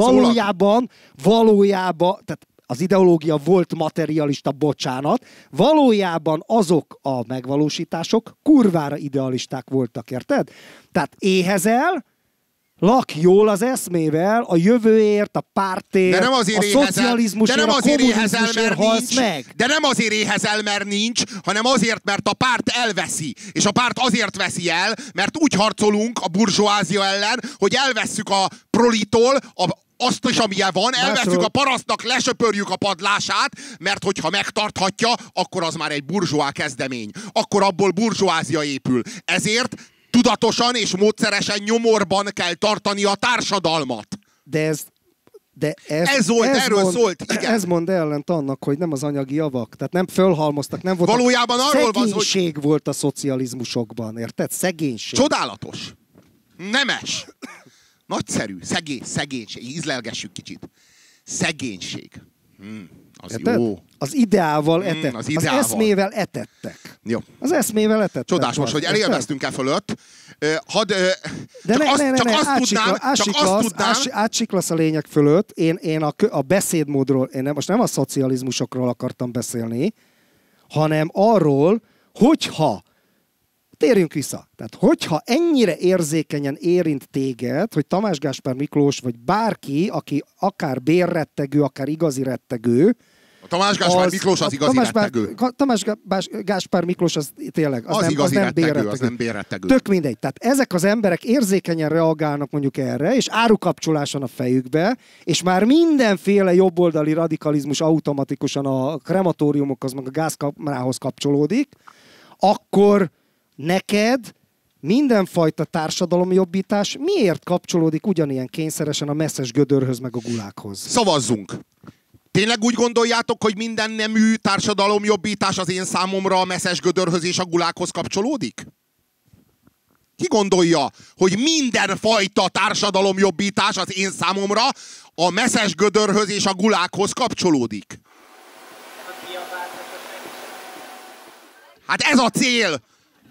valójában, tehát az ideológia volt materialista, bocsánat, valójában azok a megvalósítások kurvára idealisták voltak, érted? Tehát éhezel, lakj jól az eszmével, a jövőért, a pártért, a szocializmusért, a kommunizmusért halsz meg. De nem azért éhezel, mert nincs, hanem azért, mert a párt elveszi. És a párt azért veszi el, mert úgy harcolunk a burzsóázia ellen, hogy elvesszük a prolitól azt is, amilyen van, elveszünk a parasztnak, lesöpörjük a padlását, mert hogyha megtarthatja, akkor az már egy burzsóá kezdemény. Akkor abból burzsóázia épül. Ezért tudatosan és nyomorban kell tartani a társadalmat. Erről szólt, igen. Ez mond ellent annak, hogy nem az anyagi javak, tehát nem fölhalmoztak, nem voltak. Valójában arról van, hogy szegénység volt a szocializmusokban, érted? Szegénység. Csodálatos. Nemes. Nagyszerű. Szegénység. Ízlelgessük kicsit. Szegénység. Az jó. Az ideával etett. Az eszmével etettek. Jó. Az eszmével etettek. Csodás most, hogy elélveztünk-e fölött. Átsiklasz a lényeg fölött. Én a beszédmódról, most nem a szocializmusokról akartam beszélni, hanem arról, hogyha térjünk vissza. Tehát, hogyha ennyire érzékenyen érint téged, hogy Tamás Gáspár Miklós, vagy bárki, aki akár bérrettegő, akár igazi rettegő, A Tamás Gáspár Miklós az igazi rettegő. Tamás Gáspár Miklós az tényleg, az nem bérrettegő. Tök mindegy. Tehát ezek az emberek érzékenyen reagálnak mondjuk erre, és árukapcsoláson a fejükbe, és már mindenféle jobboldali radikalizmus automatikusan a krematóriumokhoz, meg a gázkamrához kapcsolódik, akkor neked mindenfajta társadalomjobbítás miért kapcsolódik ugyanilyen kényszeresen a messzes gödörhöz, meg a gulákhoz? Szavazzunk! Tényleg úgy gondoljátok, hogy minden nemű társadalomjobbítás az én számomra a messzes gödörhöz és a gulákhoz kapcsolódik? Ki gondolja, hogy mindenfajta társadalomjobbítás az én számomra a messzes gödörhöz és a gulákhoz kapcsolódik? Hát ez a cél!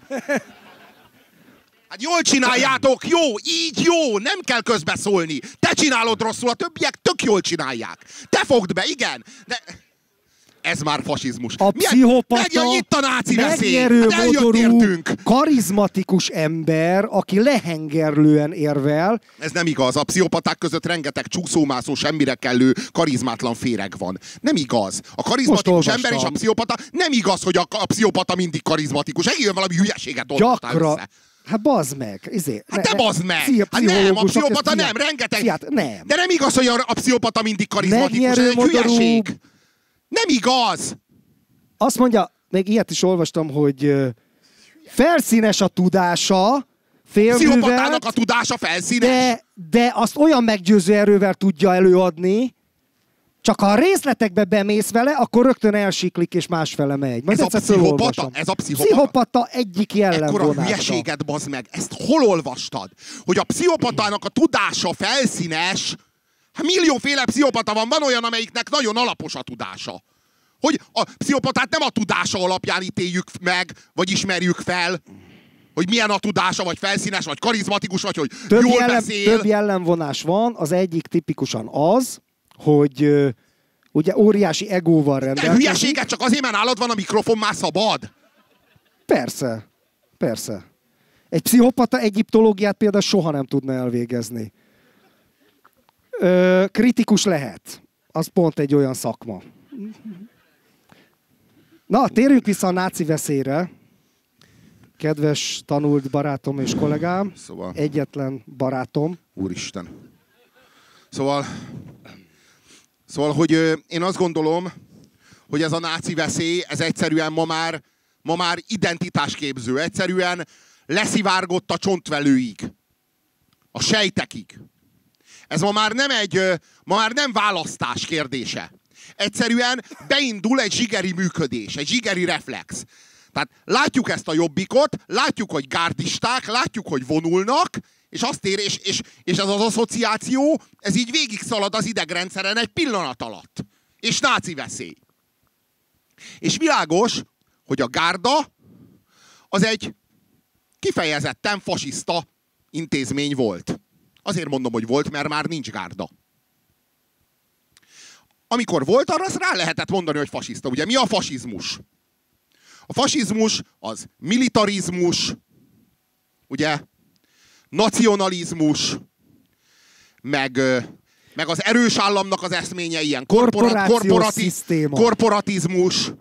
Hát jól csináljátok, jó, így jó, nem kell közbeszólni. Te csinálod rosszul, a többiek tök jól csinálják. Te fogd be, igen. De... Ez már fasizmus. A pszichopata, itt a náci veszély. Megnyerő karizmatikus ember, aki lehengerlően érvel. Ez nem igaz. A pszichopaták között rengeteg csúszómászó, semmire kellő, karizmátlan féreg van. Nem igaz. A karizmatikus ember és a pszichopata, nem igaz, hogy a pszichopata mindig karizmatikus. Egyen valami hülyeséget olvastál össze. Hát bazd meg. Hát te bazd meg! Hát nem, a pszichopata nem, rengeteg. Nem. De nem igaz, hogy a pszichopata mindig karizmatikus. Ez egy hülyeség. Nem igaz! Azt mondja, még ilyet is olvastam, hogy felszínes a tudása, félművelt. Pszichopatának a tudása felszínes. De azt olyan meggyőző erővel tudja előadni, csak ha a részletekbe bemész vele, akkor rögtön elsiklik és másfele megy. Ez a pszichopata? Ez a pszichopata egyik jellemvonása. Ekkora hülyeséget, bazd meg. Ezt hol olvastad? Hogy a pszichopatának a tudása felszínes. Hát millióféle pszichopata van. Van olyan, amelyiknek nagyon alapos a tudása. Hogy a pszichopatát nem a tudása alapján ítéljük meg, vagy ismerjük fel, hogy milyen a tudása, vagy felszínes, vagy karizmatikus, vagy hogy jól beszél. Több jellemvonás van. Az egyik tipikusan az, hogy ugye óriási egóval rendelkezik. De hülyeséget csak azért, mert nálad van a mikrofon, már szabad? Persze. Persze. Egy pszichopata egyiptológiát például soha nem tudna elvégezni. Kritikus lehet. Az pont egy olyan szakma. Na, térjünk vissza a náci veszélyre. Kedves tanult barátom és kollégám. Szóval... Egyetlen barátom. Úristen. Szóval, hogy én azt gondolom, hogy ez a náci veszély, ez egyszerűen ma már identitásképző. Egyszerűen leszivárgott a csontvelőig. A sejtekig. Ez ma már nem választás kérdése. Egyszerűen beindul egy zsigeri működés, egy zsigeri reflex. Tehát látjuk ezt a jobbikot, látjuk, hogy gárdisták, látjuk, hogy vonulnak, és azt ér, és ez az asszociáció, ez így végig szalad az idegrendszeren egy pillanat alatt. És náci veszély. És világos, hogy a gárda az egy kifejezetten fasiszta intézmény volt. Azért mondom, hogy volt, mert már nincs gárda. Amikor volt, arra rá lehetett mondani, hogy fasiszta. Ugye mi a fasizmus? A fasizmus az militarizmus, ugye, nacionalizmus, meg az erős államnak az eszménye, ilyen korporatizmus,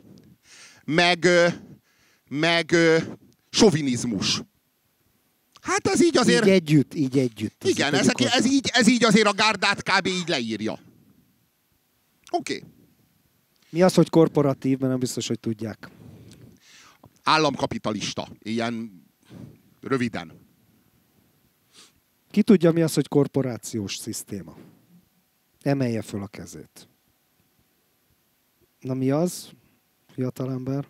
meg sovinizmus. Hát ez így azért... Így együtt. Igen, ez így azért a gárdát kb. Így leírja. Oké. Mi az, hogy korporatív, mert nem biztos, hogy tudják. Államkapitalista. Ilyen röviden. Ki tudja, mi az, hogy korporációs szisztéma? Emelje föl a kezét. Na mi az, fiatalember?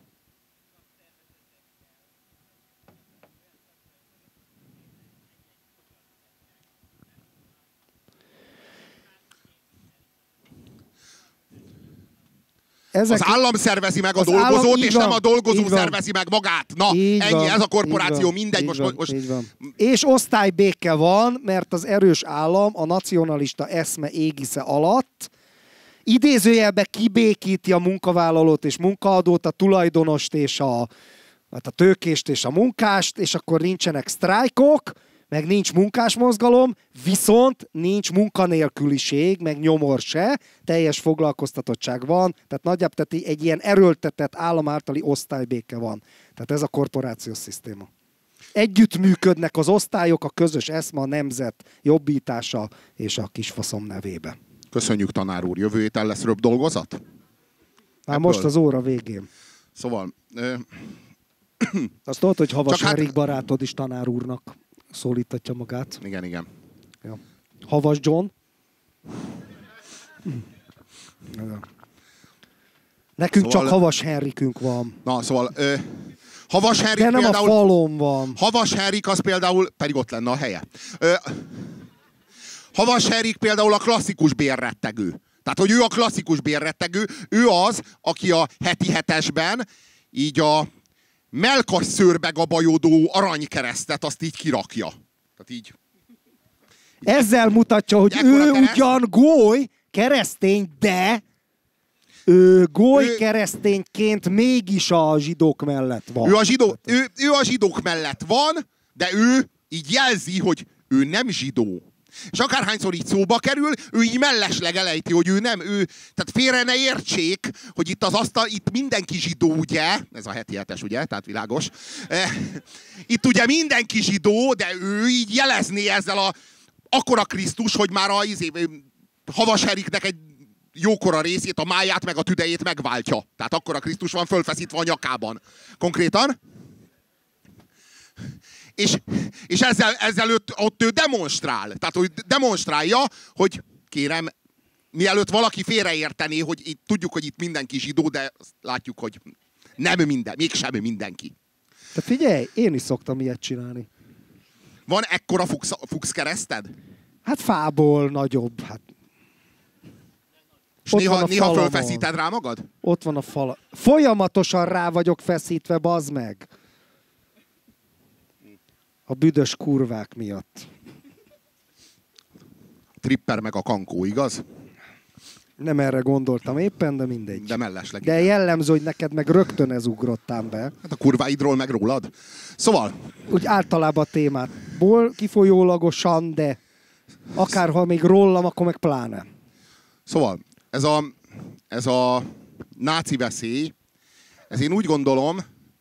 Az állam szervezi meg a dolgozót, és nem a dolgozó szervezi meg magát. Na, ennyi, ez a korporáció, mindegy. Most... És osztálybéke van, mert az erős állam a nacionalista eszme égisze alatt idézőjelben kibékíti a munkavállalót és munkaadót, a tulajdonost és a tőkést és a munkást, és akkor nincsenek sztrájkok, meg nincs munkásmozgalom, viszont nincs munkanélküliség, meg nyomor se, teljes foglalkoztatottság van, tehát nagyjából tehát egy ilyen erőltetett állam általi osztálybéke van. Tehát ez a korporációs szisztéma. Együttműködnek az osztályok a közös eszma, a nemzet jobbítása és a kisfaszom nevébe. Köszönjük, tanár úr. Jövő héten lesz röbb dolgozat? Már most az óra végén. Szóval... Azt tudod, hogy Havas Erik barátod is tanár úrnak szólítatja magát. Igen, igen. Ja. Havas John. Nekünk szóval... csak Havas Henrikünk van. Na, szóval... Havas Henrik de nem például... a falon van. Havas Henrik az például... Pedig ott lenne a helye. Havas Henrik például a klasszikus bérrettegő. Tehát, hogy ő a klasszikus bérrettegő, ő az, aki a heti hetesben így a mellkas szőrbe gabajodó aranykeresztet azt így kirakja. Tehát így. Ezzel mutatja, hogy ő ugyan góly, keresztény, de ő góly keresztényként mégis a zsidók mellett van. Ő a zsidók mellett van, de ő így jelzi, hogy ő nem zsidó. És akárhányszor így szóba kerül, ő így mellesleg elejti, hogy ő nem, tehát félre ne értsék, hogy itt az asztal, itt mindenki zsidó, ugye? Ez a heti hetes, ugye? Tehát világos. Itt ugye mindenki zsidó, de ő így jelezné ezzel akkora Krisztus, hogy már a Havas Eriknek egy jókora részét, a máját meg a tüdejét megváltja. Tehát akkora Krisztus van fölfeszítve a nyakában. Konkrétan. És ezzel ott ő demonstrál. Tehát, hogy demonstrálja, hogy kérem, mielőtt valaki félreértené, hogy itt, tudjuk, hogy itt mindenki zsidó, de látjuk, hogy nem minden, mégsem mindenki. Te figyelj, én is szoktam ilyet csinálni. Van ekkora fuchs kereszted? Hát fából nagyobb. Hát. És néha fölfeszíted rá magad? Ott van a fal. Folyamatosan rá vagyok feszítve, bazd meg. A büdös kurvák miatt. Tripper meg a kankó, igaz? Nem erre gondoltam éppen, de mindegy. De mellesleg. De jellemző, hogy neked meg rögtön ez ugrottál be. Hát a kurváidról meg rólad. Szóval... Úgy általában a témátból kifolyólagosan, de akárha még rólam, akkor meg pláne. Szóval ez a náci veszély, ez én úgy gondolom,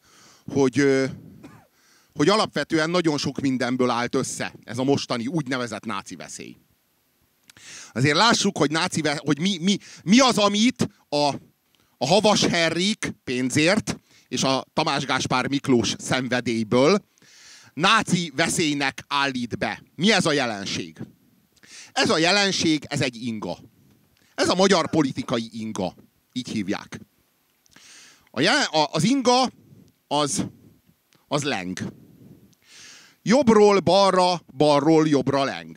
hogy alapvetően nagyon sok mindenből állt össze ez a mostani úgynevezett náci veszély. Azért lássuk, hogy mi az, amit a Havas Henrik pénzért és a Tamás Gáspár Miklós szenvedélyből náci veszélynek állít be. Mi ez a jelenség? Ez a jelenség, ez egy inga. Ez a magyar politikai inga. Így hívják. Az inga az leng. Jobbról balra, balról jobbra leng.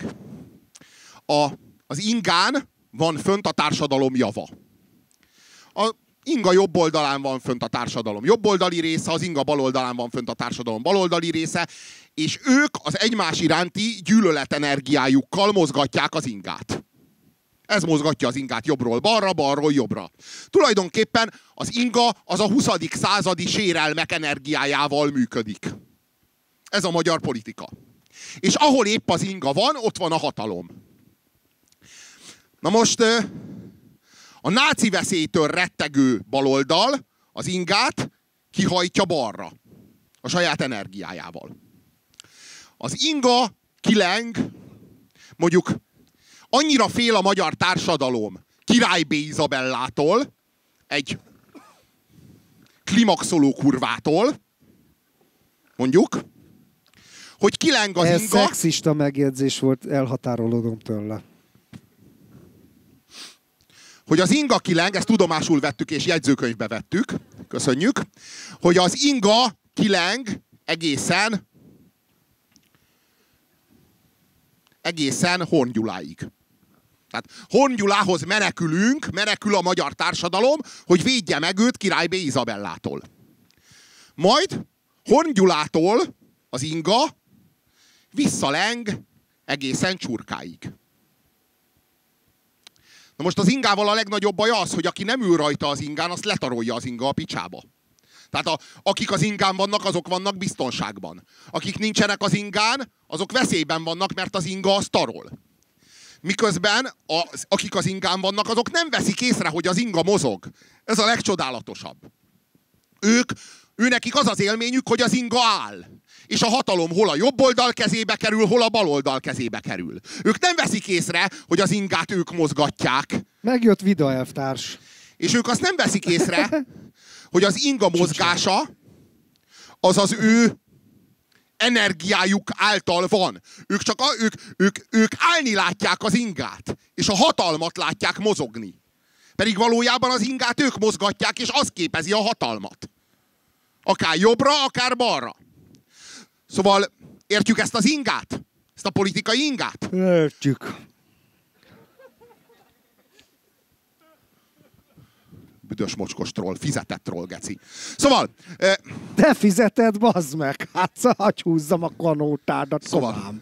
Az ingán van fönt a társadalom java. A inga jobb oldalán van fönt a társadalom jobboldali része, az inga bal oldalán van fönt a társadalom baloldali része, és ők az egymás iránti gyűlöletenergiájukkal mozgatják az ingát. Ez mozgatja az ingát jobbról balra, balról jobbra. Tulajdonképpen az inga az a 20. századi sérelmek energiájával működik. Ez a magyar politika. És ahol épp az inga van, ott van a hatalom. Na most a náci veszélytől rettegő baloldal az ingát kihajtja balra. A saját energiájával. Az inga kileng, mondjuk annyira fél a magyar társadalom Király B. Izabellától, egy klimaxoló kurvától, mondjuk, hogy kileng az ez inga... Ez szexista megjegyzés volt, elhatárolódom tőle. Hogy az inga kileng, ezt tudomásul vettük és jegyzőkönyvbe vettük, köszönjük, hogy az inga kileng egészen Horn Gyuláig. Tehát Horn Gyulához menekül a magyar társadalom, hogy védje meg őt Király B. Izabellától. Majd Horn Gyulától az inga visszaleng egészen Csurkáig. Na most az ingával a legnagyobb baj az, hogy aki nem ül rajta az ingán, azt letarolja az inga a picsába. Tehát akik az ingán vannak, azok vannak biztonságban. Akik nincsenek az ingán, azok veszélyben vannak, mert az inga az tarol. Miközben akik az ingán vannak, azok nem veszik észre, hogy az inga mozog. Ez a legcsodálatosabb. Őnekik az az élményük, hogy az inga áll. És a hatalom hol a jobb oldal kezébe kerül, hol a bal oldal kezébe kerül. Ők nem veszik észre, hogy az ingát ők mozgatják. Megjött Vida elvtárs. És ők azt nem veszik észre, hogy az inga mozgása az az ő energiájuk által van. Ők állni látják az ingát, és a hatalmat látják mozogni. Pedig valójában az ingát ők mozgatják, és az képezi a hatalmat. Akár jobbra, akár balra. Szóval értjük ezt az ingát? Ezt a politikai ingát? Értjük. Büdös mocskos troll, fizetett troll, geci. Szóval... Te fizeted, bazd meg! Hát hagyj húzzam a kanótádat, szóval,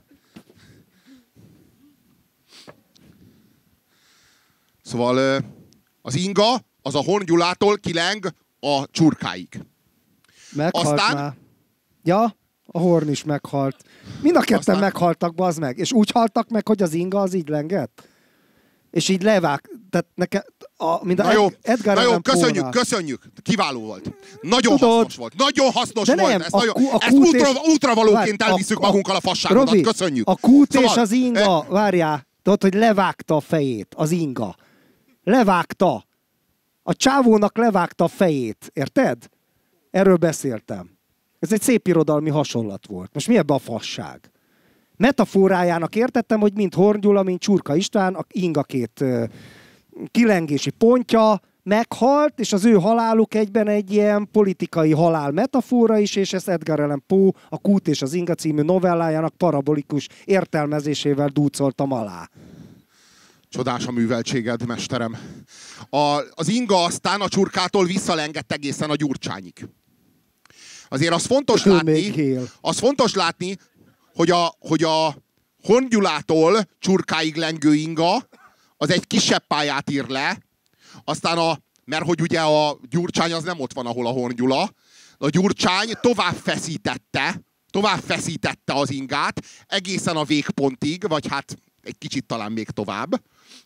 Szóval az inga az a Horn Gyulától kileng a csurkáig. Meghalt aztán... már. Ja, a Horn is meghalt. Mind a ketten aztán... meghaltak, bazd meg. És úgy haltak meg, hogy az inga az így lengett. És így levág. Tehát nekem... Na jó, köszönjük. Kiváló volt. Nagyon hasznos volt. Nagyon hasznos volt. Ezt útravalóként elviszük magunkkal a fasságodat. Robi, köszönjük. A kút szóval, és az inga, várjál, tudod, hogy levágta a fejét, az inga. Levágta. A csávónak levágta a fejét. Érted? Erről beszéltem. Ez egy szép irodalmi hasonlat volt. Most mi ebbe a fasság? Metaforájának értettem, hogy mint Horn Gyula, mint Csurka István, a inga két kilengési pontja meghalt, és az ő haláluk egyben egy ilyen politikai halál metafora is, és ezt Edgar Allan Poe a Kút és az inga című novellájának parabolikus értelmezésével dúcoltam alá. Csodás a műveltséged, mesterem. Az inga aztán a csurkától visszalengett egészen a Gyurcsányig. Azért az fontos látni, hogy a Horn Gyulától Csurkáig lengő inga az egy kisebb pályát ír le, aztán mert hogy ugye a Gyurcsány az nem ott van, ahol a Horn Gyula, a Gyurcsány tovább feszítette az ingát egészen a végpontig, vagy hát egy kicsit talán még tovább.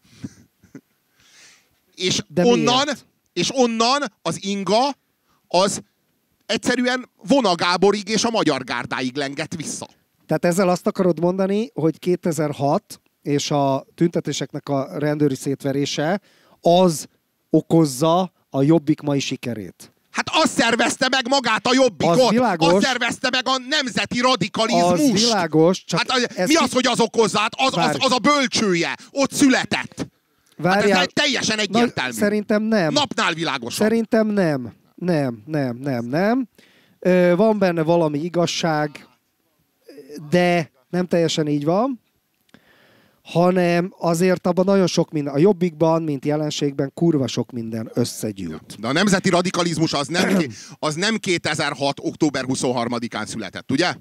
És onnan az inga az egyszerűen Vona Gáborig és a Magyar Gárdáig lengett vissza. Tehát ezzel azt akarod mondani, hogy 2006 és a tüntetéseknek a rendőri szétverése az okozza a Jobbik mai sikerét. Hát az szervezte meg magát a Jobbikot! Az szervezte meg a nemzeti radikalizmust! Az világos, csak hát mi az, hogy az okozza? Az a bölcsője. Ott született. Várjál, hát ez teljesen egyértelmű. Szerintem nem. Napnál világosabb. Szerintem nem. Nem. Van benne valami igazság, de nem teljesen így van, hanem azért abban nagyon sok minden, a Jobbikban, mint jelenségben kurva sok minden összegyűlt. De a nemzeti radikalizmus az nem 2006. október 23-án született, ugye?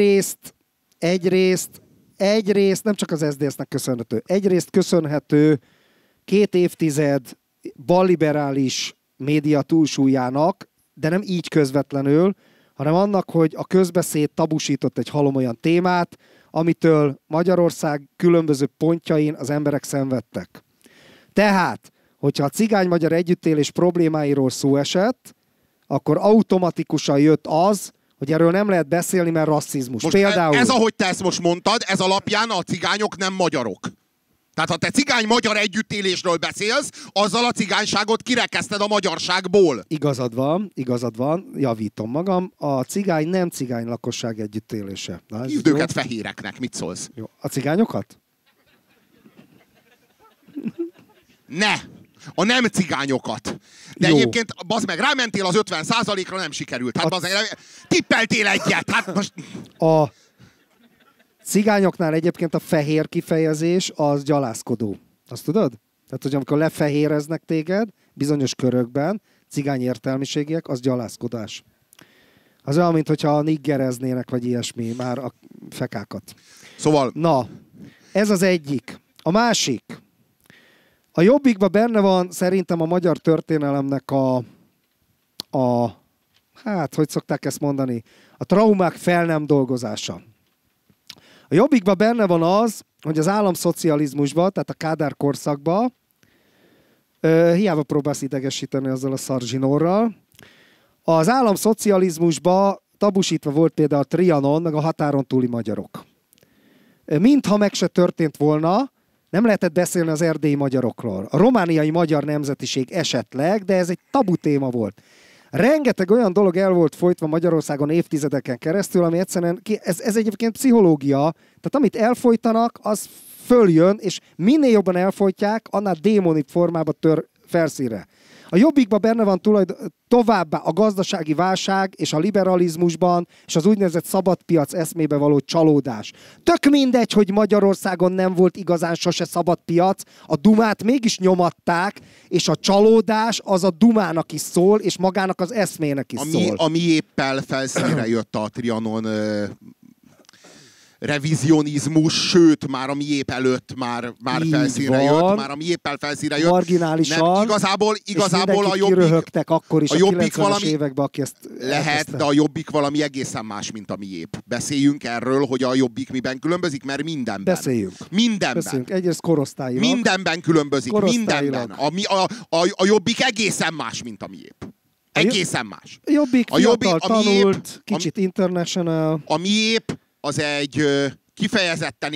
Egyrészt nem csak az SZDSZ-nek köszönhető. Egyrészt köszönhető 2 évtized balliberális média túlsúlyának, de nem így közvetlenül, hanem annak, hogy a közbeszéd tabusított egy halom-olyan témát, amitől Magyarország különböző pontjain az emberek szenvedtek. Tehát, hogyha a cigány-magyar együttélés problémáiról szó esett, akkor automatikusan jött az, hogy erről nem lehet beszélni, mert rasszizmus. Most például... Ez, ahogy te ezt most mondtad, ez alapján a cigányok nem magyarok. Tehát ha te cigány-magyar együttélésről beszélsz, azzal a cigányságot kirekeszted a magyarságból. Igazad van, javítom magam. A cigány nem cigány lakosság együttélése. Hívd őket fehéreknek, mit szólsz? Jó. A cigányokat? Ne! A nem cigányokat. De jó. Egyébként, bazd meg, rámentél az 50%-ra, nem sikerült. Hát bazd meg, tippeltél egyet. Hát most... A cigányoknál egyébként a fehér kifejezés az gyalászkodó. Azt tudod? Tehát, hogy amikor lefehéreznek téged, bizonyos körökben, cigány értelmiségiek, az gyalászkodás. Az olyan, mint hogyha niggereznének, vagy ilyesmi, már a fekákat. Szóval... Na, ez az egyik. A másik. A Jobbikban benne van szerintem a magyar történelemnek hát, hogy szokták ezt mondani, a traumák fel nem dolgozása. A Jobbikban benne van az, hogy az államszocializmusban, tehát a Kádár korszakban, hiába próbálsz idegesíteni azzal a szarzsinorral, az államszocializmusban tabusítva volt például a Trianon, meg a határon túli magyarok. Mintha meg se történt volna, nem lehetett beszélni az erdélyi magyarokról. A romániai magyar nemzetiség esetleg, de ez egy tabu téma volt. Rengeteg olyan dolog el volt folytva Magyarországon évtizedeken keresztül, ami egyszerűen, ez egyébként pszichológia, tehát amit elfolytanak, az följön, és minél jobban elfolytják, annál démonibb formába tör felszínre. A Jobbikban benne van továbbá a gazdasági válság és a liberalizmusban és az úgynevezett szabadpiac eszmébe való csalódás. Tök mindegy, hogy Magyarországon nem volt igazán sose szabadpiac, a dumát mégis nyomatták, és a csalódás az a dumának is szól, és magának az eszmének is szól. Ami éppel felszínre jött a Trianon revizionizmus, sőt, már a miép előtt már felszínre jött, már a miéppel felszínre jött. Marginálisan, nem, igazából a Jobbik... kiröhögtek akkor is a 90-es valami, években, aki ezt lehet, elkezdte. de a Jobbik valami egészen más, mint a miép. Beszéljünk erről, hogy a Jobbik miben különbözik, mert mindenben. Beszéljünk. Mindenben. Egyrészt korosztályilag. Mindenben különbözik, mindenben. A Jobbik egészen más, mint a miép. Egészen más. Jobbik fiatal, tanult, kicsit international. A miép az egy kifejezetten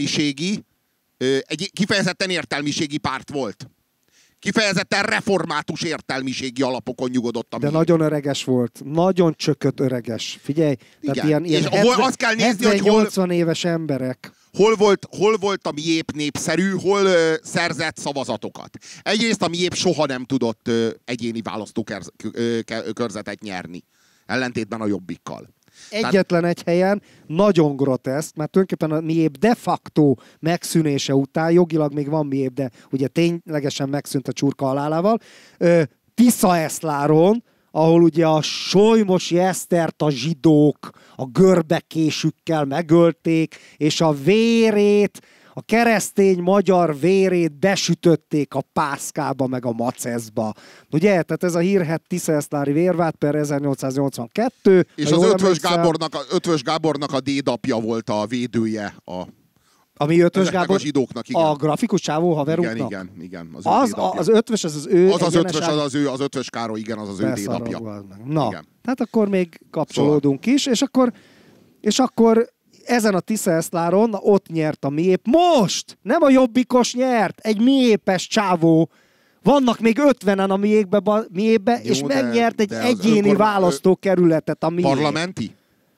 értelmiségi párt volt. Kifejezetten református értelmiségi alapokon nyugodott a De miép. nagyon öreges volt. Nagyon csökött öreges. Figyelj, tehát ilyen azt kell nézni, hogy 80 éves emberek. Hol volt a miép népszerű, hol szerzett szavazatokat. Egyrészt a miép soha nem tudott egyéni választókörzetet nyerni. Ellentétben a Jobbikkal. Egyetlen egy helyen nagyon groteszk, mert tulajdonképpen a miép de facto megszűnése után, jogilag még van miép, de ugye ténylegesen megszűnt a csurka halálával, Tiszaeszláron, ahol ugye a Solymosi Esztert a zsidók a görbekésükkel megölték, és a vérét, a keresztény magyar vérét besütötték a Pászkába meg a Maceszba. Ugye? Tehát ez a hírhedt tiszaeszlári vérvád per 1882. És az Ötvös Gábornak a dédapja volt a védője ami Ötvös Gábor, a zsidóknak, igen. A grafikus csávó haverunknak? Igen. Az Ötvös, az ő... Az Ötvös Károly, igen, az ő dédapja. Na, igen. Tehát akkor még kapcsolódunk is, és akkor ezen a Tiszaeszláron ott nyert a miép. Most! Nem a Jobbikos nyert, egy miépes csávó. Vannak még 50-en a miépbe, és megnyert egy egyéni választókerületet a miép. Parlamenti?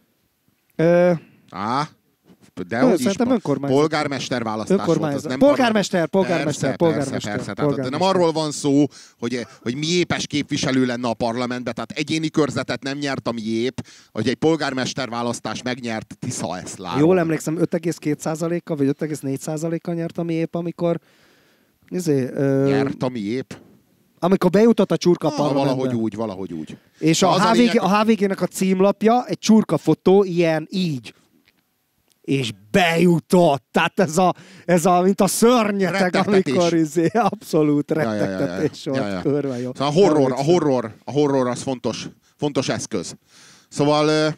Szerintem önkormányzat. Polgármester választás volt. Az nem polgármester. Persze. Tehát nem arról van szó, hogy miépes képviselő lenne a parlamentben, tehát egyéni körzetet nem nyert a miép, hogy egy polgármester választás megnyert Tiszaeszláron. Jól emlékszem, 5,2%-kal vagy 5,4%-kal nyert a miép, amikor... Nyert a miép? Amikor bejutott a csurka parlamentbe. Valahogy úgy. És a HVG-nek a címlapja egy csurka fotó, ilyen így. És bejutott. Tehát ez a mint a szörnyetek, amikor abszolút rettegtetés volt. Kurva jó. Szóval a horror az fontos eszköz. Szóval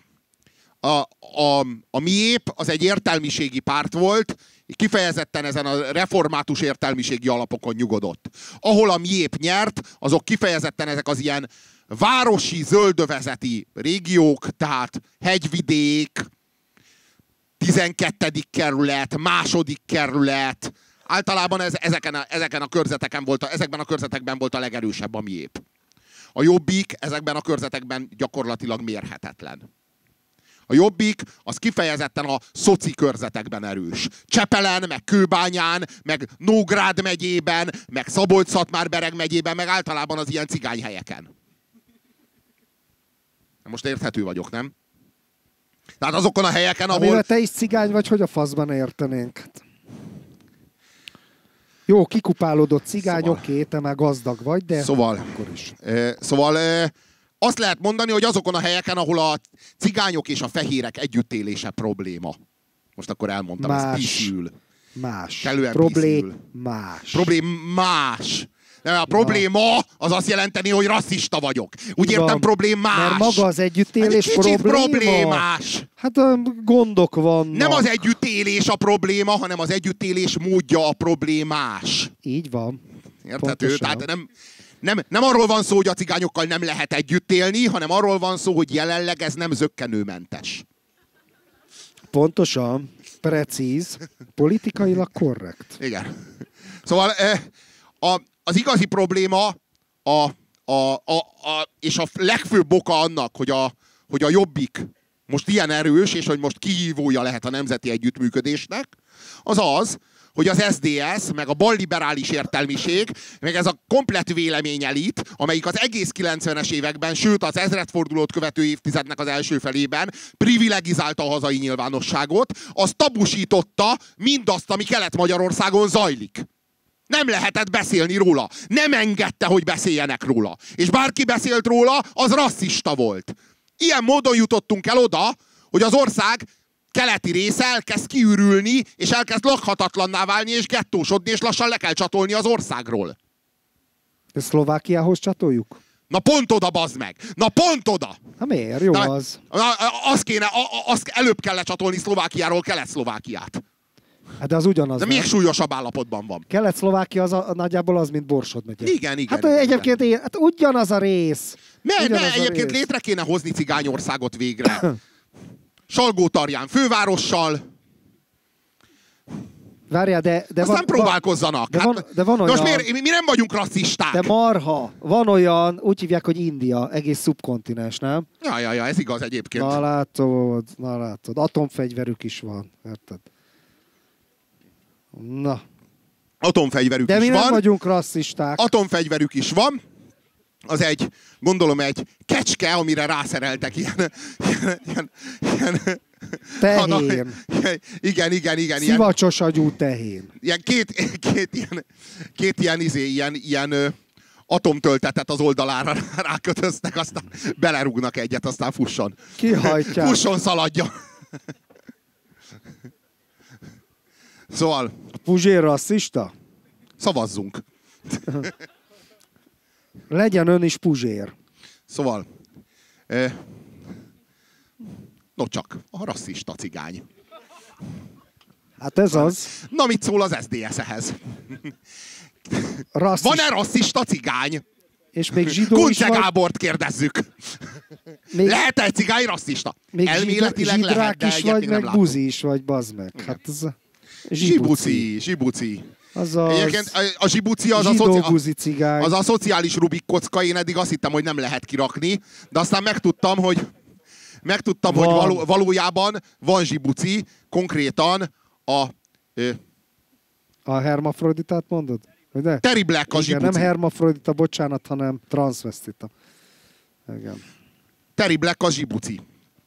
a miép az egy értelmiségi párt volt, kifejezetten ezen a református értelmiségi alapokon nyugodott. Ahol a miép nyert, azok kifejezetten ezek az ilyen városi, zöldövezeti régiók, tehát hegyvidék, 12. kerület, 2. kerület. Általában ezekben a körzetekben volt a legerősebb a miép. A Jobbik ezekben a körzetekben gyakorlatilag mérhetetlen. A Jobbik az kifejezetten a szoci körzetekben erős. Csepelen, meg Kőbányán, meg Nógrád megyében, meg Szabolcs-Szatmár-Bereg megyében, meg általában az ilyen cigányhelyeken. Most érthető vagyok, nem? Tehát azokon a helyeken, ahol... Amivel te is cigány vagy, hogy a faszban értenénk. Jó, kikupálódott cigány, oké, te már gazdag vagy, de akkor is. Azt lehet mondani, hogy azokon a helyeken, ahol a cigányok és a fehérek együttélése probléma. Most akkor elmondtam, ez piszül. Más. Kellően Problémás. Problémás. Nem, a probléma az azt jelenteni, hogy rasszista vagyok. Úgy értem, problémás. Mert maga az együttélés problémás. Hát gondok vannak. Nem az együttélés a probléma, hanem az együttélés módja a problémás. Így van. Érthető? Tehát nem arról van szó, hogy a cigányokkal nem lehet együtt élni, hanem arról van szó, hogy jelenleg ez nem zökkenőmentes. Pontosan. Precíz. Politikailag korrekt. Igen. Szóval az igazi probléma és a legfőbb oka annak, hogy a Jobbik most ilyen erős, és hogy most kihívója lehet a nemzeti együttműködésnek, az az, hogy az SZDSZ, meg a balliberális értelmiség, meg ez a komplett véleményelit, amelyik az egész 90-es években, sőt az ezredfordulót követő évtizednek az első felében privilegizálta a hazai nyilvánosságot, az tabusította mindazt, ami Kelet-Magyarországon zajlik. Nem lehetett beszélni róla. Nem engedte, hogy beszéljenek róla. És bárki beszélt róla, az rasszista volt. Ilyen módon jutottunk el oda, hogy az ország keleti része elkezd kiürülni, és elkezd lakhatatlanná válni, és gettósodni, és lassan le kell csatolni az országról. De Szlovákiához csatoljuk? Na pont oda, bazd meg! Na pont oda! Na miért? Jó az. Azt előbb kell lecsatolni Szlovákiáról Kelet-Szlovákiát. Hát de az ugyanaz. De még súlyosabb állapotban van. Kelet-Szlovákia nagyjából az, mint Borsod megye. Igen. Hát egyébként hát ugyanaz a rész. Egyébként létre kéne hozni cigányországot végre. Salgótarján fővárossal. Várjál, de aztán próbálkozzanak. De van olyan... Most miért, mi nem vagyunk rasszisták. De marha. Van olyan, úgy hívják, hogy India, egész szubkontinens, nem? Ja, ez igaz egyébként. Na látod. Atomfegyverük is van, érted? Na. Atomfegyverük de is van. De mi nem vagyunk rasszisták. Atomfegyverük is van. Az gondolom egy kecske, amire rászereltek ilyen tehén. Igen. Szivacsos agyú tehén. Ilyen két ilyen atomtöltetet az oldalára rákötöztek, aztán belerúgnak egyet, aztán fusson. Kihajtják. Fusson, szaladjon. Szóval... A Puzsér rasszista? Szavazzunk. Legyen ön is Puzsér. Szóval... No csak, a rasszista cigány. Hát ez az. Na mit szól az SZDSZ ehhez? Van-e rasszista cigány? És még zsidó Kunce Gábort kérdezzük. Lehet-e egy cigány rasszista? Még elméletileg lehet, de is vagy, meg buzi is vagy, bazd meg. Hát ez a... Zsibuci. Egyébként a zsibuci az a szociális Rubik kocka, én eddig azt hittem, hogy nem lehet kirakni, de aztán megtudtam, hogy valójában van zsibuci, konkrétan a hermafroditát mondod? De? Terry Black a zsibuci. Nem hermafrodita, bocsánat, hanem transvestita. Igen. Terry Black a zsibuci.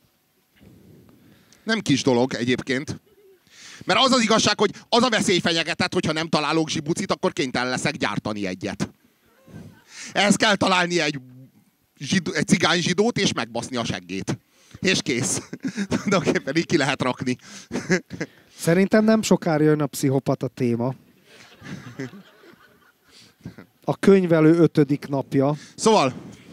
Nem kis dolog egyébként. Mert az az igazság, hogy az a veszély fenyegetett, hogyha nem találok zsibucit, akkor kénytelen leszek gyártani egyet. Ehhez kell találni egy cigány zsidót, és megbaszni a seggét. És kész. Tulajdonképpen így ki lehet rakni. Szerintem nem sokára jön a pszichopata téma. A könyvelő 5. napja. Szóval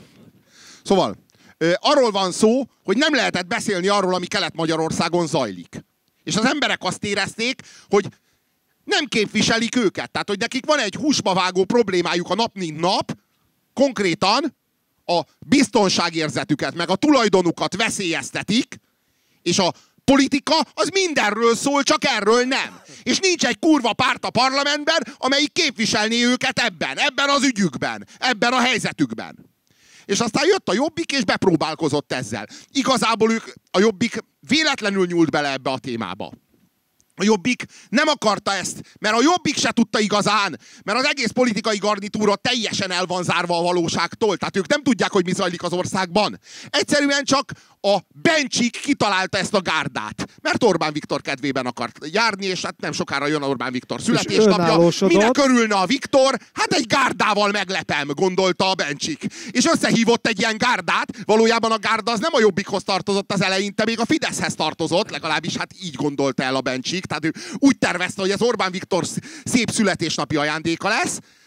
arról van szó, hogy nem lehetett beszélni arról, ami Kelet-Magyarországon zajlik. És az emberek azt érezték, hogy nem képviselik őket. Tehát, hogy nekik van egy húsba vágó problémájuk a nap mint nap, konkrétan a biztonságérzetüket, meg a tulajdonukat veszélyeztetik, és a politika az mindenről szól, csak erről nem. És nincs egy kurva párt a parlamentben, amelyik képviselné őket ebben az ügyükben, ebben a helyzetükben. És aztán jött a Jobbik, és bepróbálkozott ezzel. Igazából a Jobbik véletlenül nyúlt bele ebbe a témába. A Jobbik nem akarta ezt, mert a Jobbik se tudta igazán, mert az egész politikai garnitúra teljesen el van zárva a valóságtól. Tehát ők nem tudják, hogy mi zajlik az országban. Egyszerűen csak a Bencsik kitalálta ezt a gárdát. Mert Orbán Viktor kedvében akart járni, és hát nem sokára jön Orbán Viktor születésnapja. Minek örülne a Viktor? Hát egy gárdával meglepem, gondolta a Bencsik. És összehívott egy ilyen gárdát. Valójában a gárda az nem a Jobbikhoz tartozott az eleinte, még a Fideszhez tartozott, legalábbis hát így gondolta el a Bencsik. Tehát ő úgy tervezte, hogy ez Orbán Viktor szép születésnapi ajándéka lesz.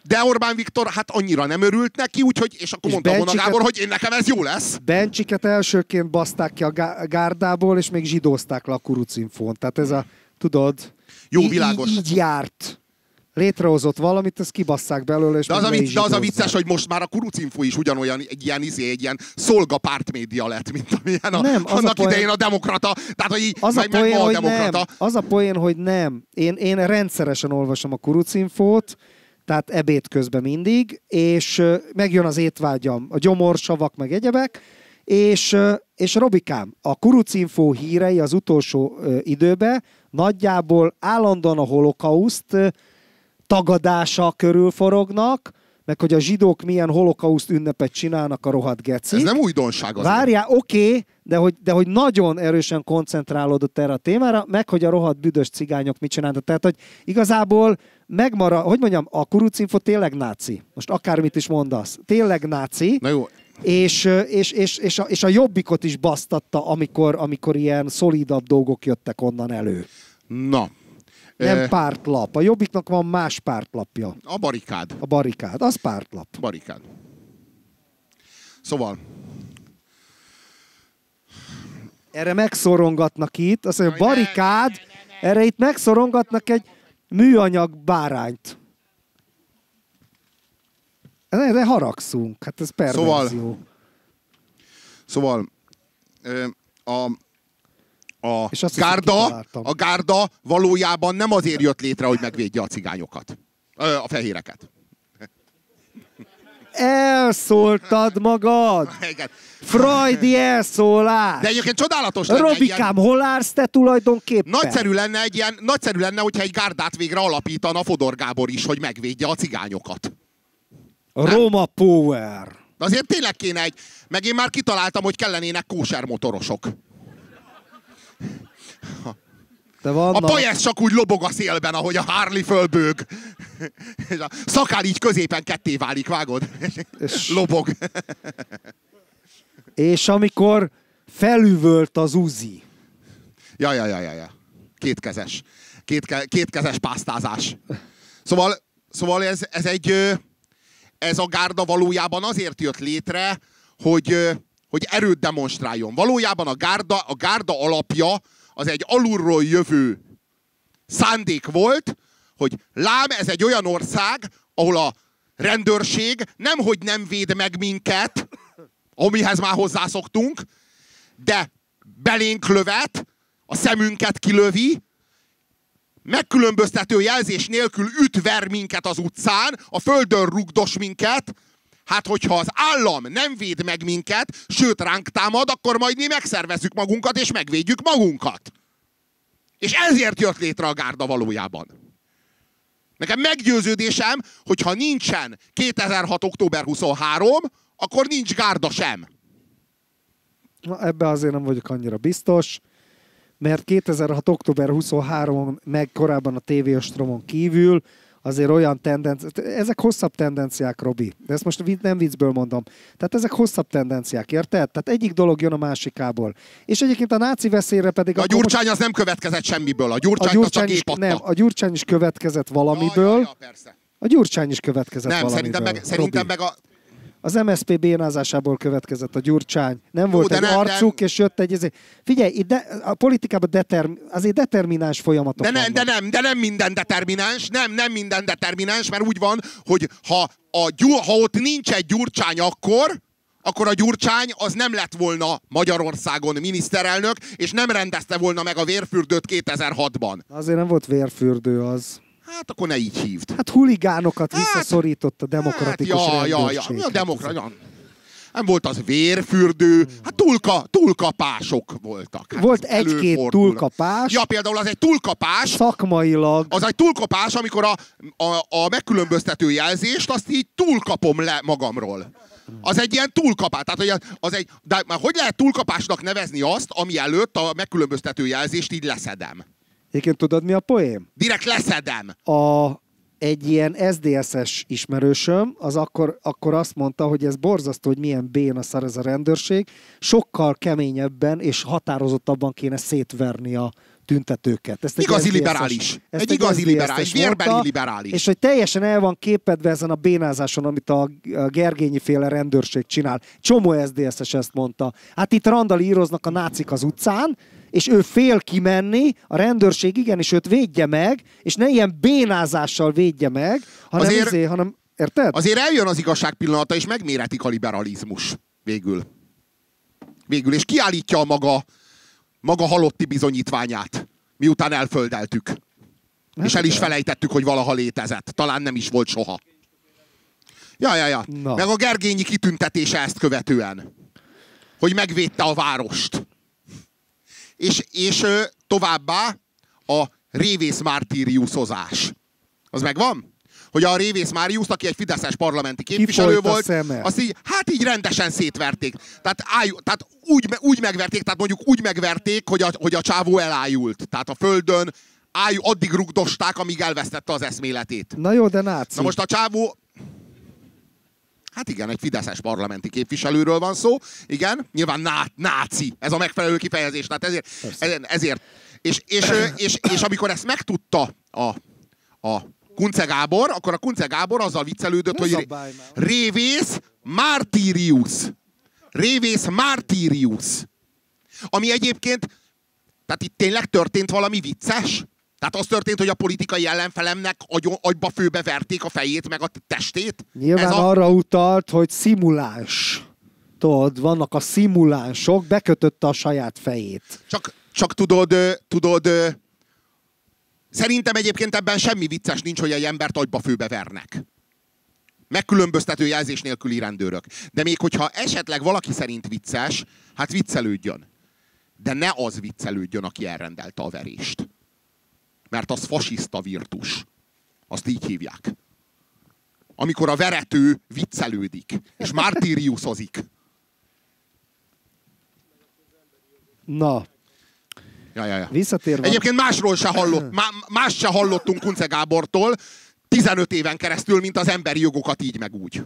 De Orbán Viktor hát annyira nem örült neki, úgyhogy, és akkor mondta volna Gábor, hogy én nekem ez jó lesz. Bencsiket elsőként baszták ki a gárdából, és még zsidózták le a Kurucinfón. Tehát ez a, tudod, jó, világos. Így járt. Létrehozott valamit, ezt kibasszák belőle, és de az a vicces, hogy most már a Kurucinfo is ugyanolyan egy ilyen szolga pártmédia lett, mint amilyen annak idején a Demokrata. Tehát, hogy így, az meg ma a Demokrata. Nem. Az a poén, hogy nem. Én rendszeresen olvasom a Kurucinfót, tehát ebéd közben mindig, és megjön az étvágyam, a gyomorsavak, meg egyebek, és Robikám, a Kurucinfo hírei az utolsó időben nagyjából állandóan a holokauszt tagadása körül forognak, meg hogy a zsidók milyen holokauszt ünnepet csinálnak a rohadt gecik. Ez nem újdonság azért. Várjál, oké, de hogy nagyon erősen koncentrálódott erre a témára, meg hogy a rohadt büdös cigányok mit csinálnak. Tehát, hogy igazából megmarad, hogy mondjam, a Kurucinfo tényleg náci. Most akármit is mondasz. Tényleg náci. Na jó. És a Jobbikot is basztatta, amikor ilyen szolidabb dolgok jöttek onnan elő. Na. Nem pártlap. A Jobbiknak van más pártlapja. A Barikád. A Barikád. Az pártlap. Barikád. Szóval. Erre megszorongatnak itt. Azt mondja, Barikád, erre itt megszorongatnak egy műanyag bárányt. Erre haragszunk. Hát ez perverzió. Szóval a gárda valójában nem azért jött létre, hogy megvédje a cigányokat. A fehéreket. Elszóltad magad! Igen. Freudi elszólás! De egyébként csodálatos lenne. Robikám, hol állsz te tulajdonképpen? Nagyszerű lenne, hogyha egy gárdát végre alapítana Fodor Gábor is, hogy megvédje a cigányokat. Roma Power. De azért tényleg kéne egy... Meg én már kitaláltam, hogy kellenének kóser motorosok. A pajesz csak úgy lobog a szélben, ahogy a Harley fölbőg. És a szakál így középen ketté válik, vágod? Lobog. És amikor felüvölt az Uzi. Ja. Kétkezes. Kétkezes pásztázás. Szóval ez a gárda valójában azért jött létre, hogy erőt demonstráljon. Valójában a gárda alapja az egy alulról jövő szándék volt, hogy lám, ez egy olyan ország, ahol a rendőrség nemhogy nem véd meg minket, amihez már hozzászoktunk, de belénk lövet, a szemünket kilövi, megkülönböztető jelzés nélkül ver minket az utcán, a földön rugdos minket. Hát, hogyha az állam nem véd meg minket, sőt ránk támad, akkor majd mi megszervezzük magunkat, és megvédjük magunkat. És ezért jött létre a gárda valójában. Nekem meggyőződésem, hogyha nincsen 2006. október 23, akkor nincs gárda sem. Na, ebbe azért nem vagyok annyira biztos, mert 2006. október 23-on, meg korábban a TV Ostromon kívül azért olyan tendenciák, ezek hosszabb tendenciák, Robi, de ezt most nem viccből mondom. Tehát ezek hosszabb tendenciák, érted? Tehát egyik dolog jön a másikából. És egyébként a náci veszélyre pedig... A Gyurcsány az nem következett semmiből, a Gyurcsány csak épatta. Nem, a Gyurcsány is következett valamiből. Ja, persze. A Gyurcsány is következett nem, valamiből. Szerintem meg a... Az MSZP bénázásából következett a Gyurcsány. Nem volt egy arcuk, és jött egy... Figyelj, a politikában azért determináns folyamatok vannak. De nem minden determináns, nem minden determináns, mert úgy van, hogy ha ott nincs egy Gyurcsány akkor a Gyurcsány az nem lett volna Magyarországon miniszterelnök, és nem rendezte volna meg a vérfürdőt 2006-ban. Azért nem volt vérfürdő az. Hát akkor ne így hívd. Hát huligánokat visszaszorított a demokratikus rendőrség. A demokrata. Nem volt az vérfürdő, hát túlkapások voltak. Hát volt egy-két túlkapás. Ja, például az egy túlkapás. Szakmailag. Az egy túlkapás, amikor a megkülönböztető jelzést azt így túlkapom le magamról. Az egy ilyen túlkapás. Tehát, de már hogy lehet túlkapásnak nevezni azt, ami előtt a megkülönböztető jelzést így leszedem? Egyébként tudod, mi a poém? Direkt leszedem. Egy ilyen SZDSZ-es ismerősöm, az akkor azt mondta, hogy ez borzasztó, hogy milyen béna szar ez a rendőrség, sokkal keményebben és határozottabban kéne szétverni a tüntetőket. Ezt igazi liberális. Egy igazi liberális, vérbeli liberális. És hogy teljesen el van képedve ezen a bénázáson, amit a Gergényi féle rendőrség csinál. Csomó SZDSZ-es ezt mondta. Hát itt randalíroznak a nácik az utcán, és ő fél kimenni, a rendőrség igenis őt védje meg, és ne ilyen bénázással védje meg, hanem érted? Azért eljön az igazság pillanata, és megméretik a liberalizmus. Végül, és kiállítja a maga halotti bizonyítványát, miután elföldeltük. És el is felejtettük, hogy valaha létezett. Talán nem is volt soha. Ja. Meg a Gergényi kitüntetése ezt követően. Hogy megvédte a várost. És továbbá a Révész mártíriuszozás. Az megvan? Hogy a Révész Máriuszt, aki egy fideszes parlamenti képviselő volt, azt így rendesen szétverték. Tehát úgy megverték, tehát mondjuk úgy megverték, hogy a csávó elájult. Tehát a földön addig rugdosták, amíg elvesztette az eszméletét. Na jó, de náci. Na most a csávó... Hát igen, egy fideszes parlamenti képviselőről van szó. Igen, nyilván náci. Ez a megfelelő kifejezés. Tehát ezért. És amikor ezt megtudta a Kunce Gábor, akkor a Kunce Gábor azzal viccelődött, hogy Révész Martírius. Ami egyébként, tehát itt tényleg történt valami vicces? Tehát az történt, hogy a politikai ellenfelemnek agyba főbe verték a fejét, meg a testét? Nyilván arra utalt, hogy szimuláns. Tudod, vannak a szimulánsok, bekötötte a saját fejét. Csak tudod, szerintem egyébként ebben semmi vicces nincs, hogy egy embert agyba főbe vernek. Megkülönböztető jelzés nélküli rendőrök. De még hogyha esetleg valaki szerint vicces, hát viccelődjön. De ne az viccelődjön, aki elrendelte a verést. Mert az fasiszta virtus. Azt így hívják. Amikor a verető viccelődik, és mártíriuszozik. Na. Ja. Visszatérve. Egyébként más se hallottunk Kunce Gábortól 15 éven keresztül, mint az emberi jogokat így meg úgy.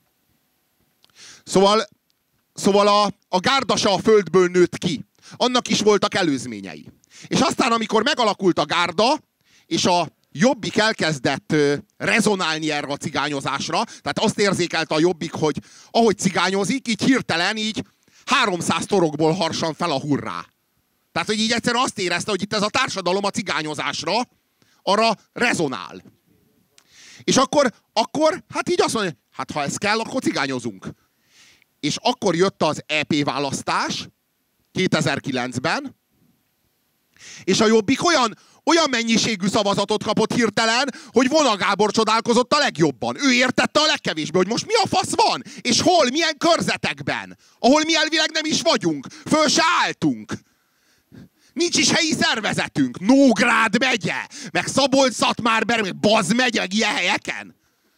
Szóval a gárda se a földből nőtt ki. Annak is voltak előzményei. És aztán, amikor megalakult a gárda, és a Jobbik elkezdett rezonálni erre a cigányozásra, tehát azt érzékelte a Jobbik, hogy ahogy cigányozik, így hirtelen 300 torokból harsan fel a hurrá. Tehát, hogy így egyszerűen azt érezte, hogy itt ez a társadalom a cigányozásra arra rezonál. És akkor hát így azt mondja, hát ha ez kell, akkor cigányozunk. És akkor jött az EP választás 2009-ben, és a Jobbik olyan mennyiségű szavazatot kapott hirtelen, hogy Vona Gábor csodálkozott a legjobban. Ő értette a legkevésbé, hogy most mi a fasz van, és hol, milyen körzetekben, ahol mi elvileg nem is vagyunk, föl se álltunk. Nincs is helyi szervezetünk. Nógrád megye, meg Szabolcs-Szatmárbereg, meg Baz megye, meg ilyen helyeken.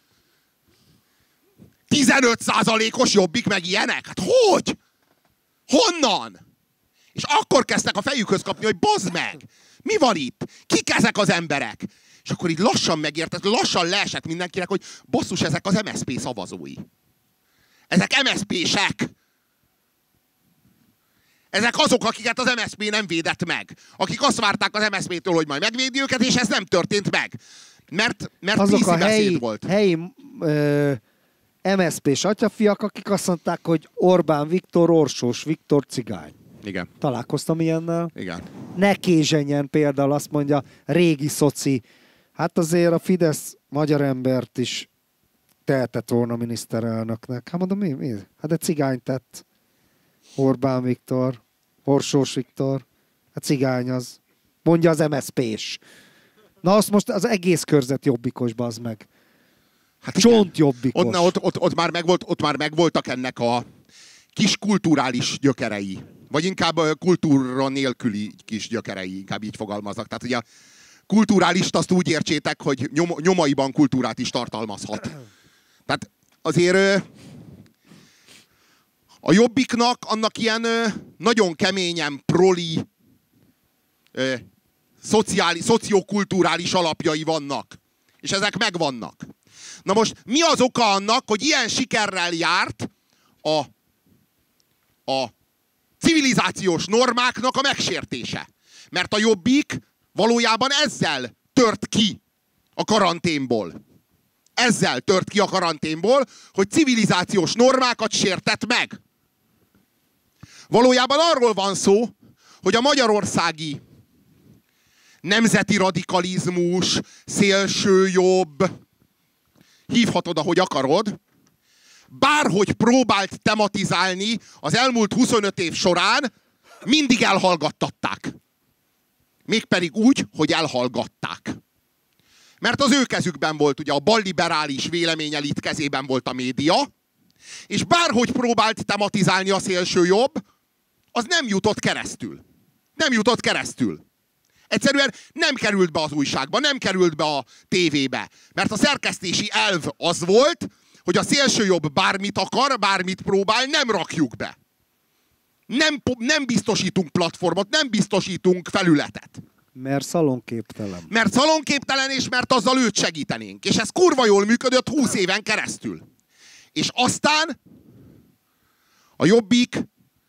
15%-os Jobbik, meg ilyenek? Hát hogy? Honnan? És akkor kezdtek a fejükhöz kapni, hogy bazd meg! Mi van itt? Kik ezek az emberek? És akkor így lassan megértett, lassan leesett mindenkinek, hogy basszus, ezek az MSZP szavazói. Ezek MSZP-sek. Ezek azok, akiket az MSZP nem védett meg. Akik azt várták az MSZP-től, hogy majd megvédi őket, és ez nem történt meg. Mert azok a beszéd volt. helyi MSZP-s atyafiak, akik azt mondták, hogy Orbán Viktor, Orsós Viktor cigány. Igen. Találkoztam ilyennel. Igen. Ne Kézsenyen például azt mondja, régi szoci. Hát azért a Fidesz magyar embert is tehetett volna miniszterelnöknek. Hát mondom, mi? Hát de cigány tett. Orbán Viktor, Orsós Viktor. Hát cigány az. Mondja az MSZP-s. Na azt most az egész körzet jobbikos, bazd meg. Hát csont jobbikos. Ott már megvoltak ennek a kis kulturális gyökerei. Vagy inkább kultúra nélküli kis gyökerei, inkább így fogalmaznak. Tehát ugye a kulturálist azt úgy értsétek, hogy nyomaiban kultúrát is tartalmazhat. Tehát azért a Jobbiknak annak ilyen nagyon keményen proli, szociokulturális alapjai vannak. És ezek megvannak. Na most mi az oka annak, hogy ilyen sikerrel járt a civilizációs normáknak a megsértése? Mert a Jobbik valójában ezzel tört ki a karanténból. Ezzel tört ki a karanténból, hogy civilizációs normákat sértett meg. Valójában arról van szó, hogy a magyarországi nemzeti radikalizmus, szélsőjobb, hívhatod, ahogy akarod, bárhogy próbált tematizálni az elmúlt 25 év során, mindig elhallgattatták. Mégpedig úgy, hogy elhallgatták. Mert az ő kezükben volt, ugye a balliberális véleményelit kezében volt a média, és bárhogy próbált tematizálni a szélsőjobb, az nem jutott keresztül. Nem jutott keresztül. Egyszerűen nem került be az újságba, nem került be a tévébe. Mert a szerkesztési elv az volt, hogy a szélsőjobb bármit akar, bármit próbál, nem rakjuk be. Nem biztosítunk platformot, nem biztosítunk felületet. Mert szalonképtelen. Mert szalonképtelen, és mert azzal őt segítenénk. És ez kurva jól működött 20 éven keresztül. És aztán a Jobbik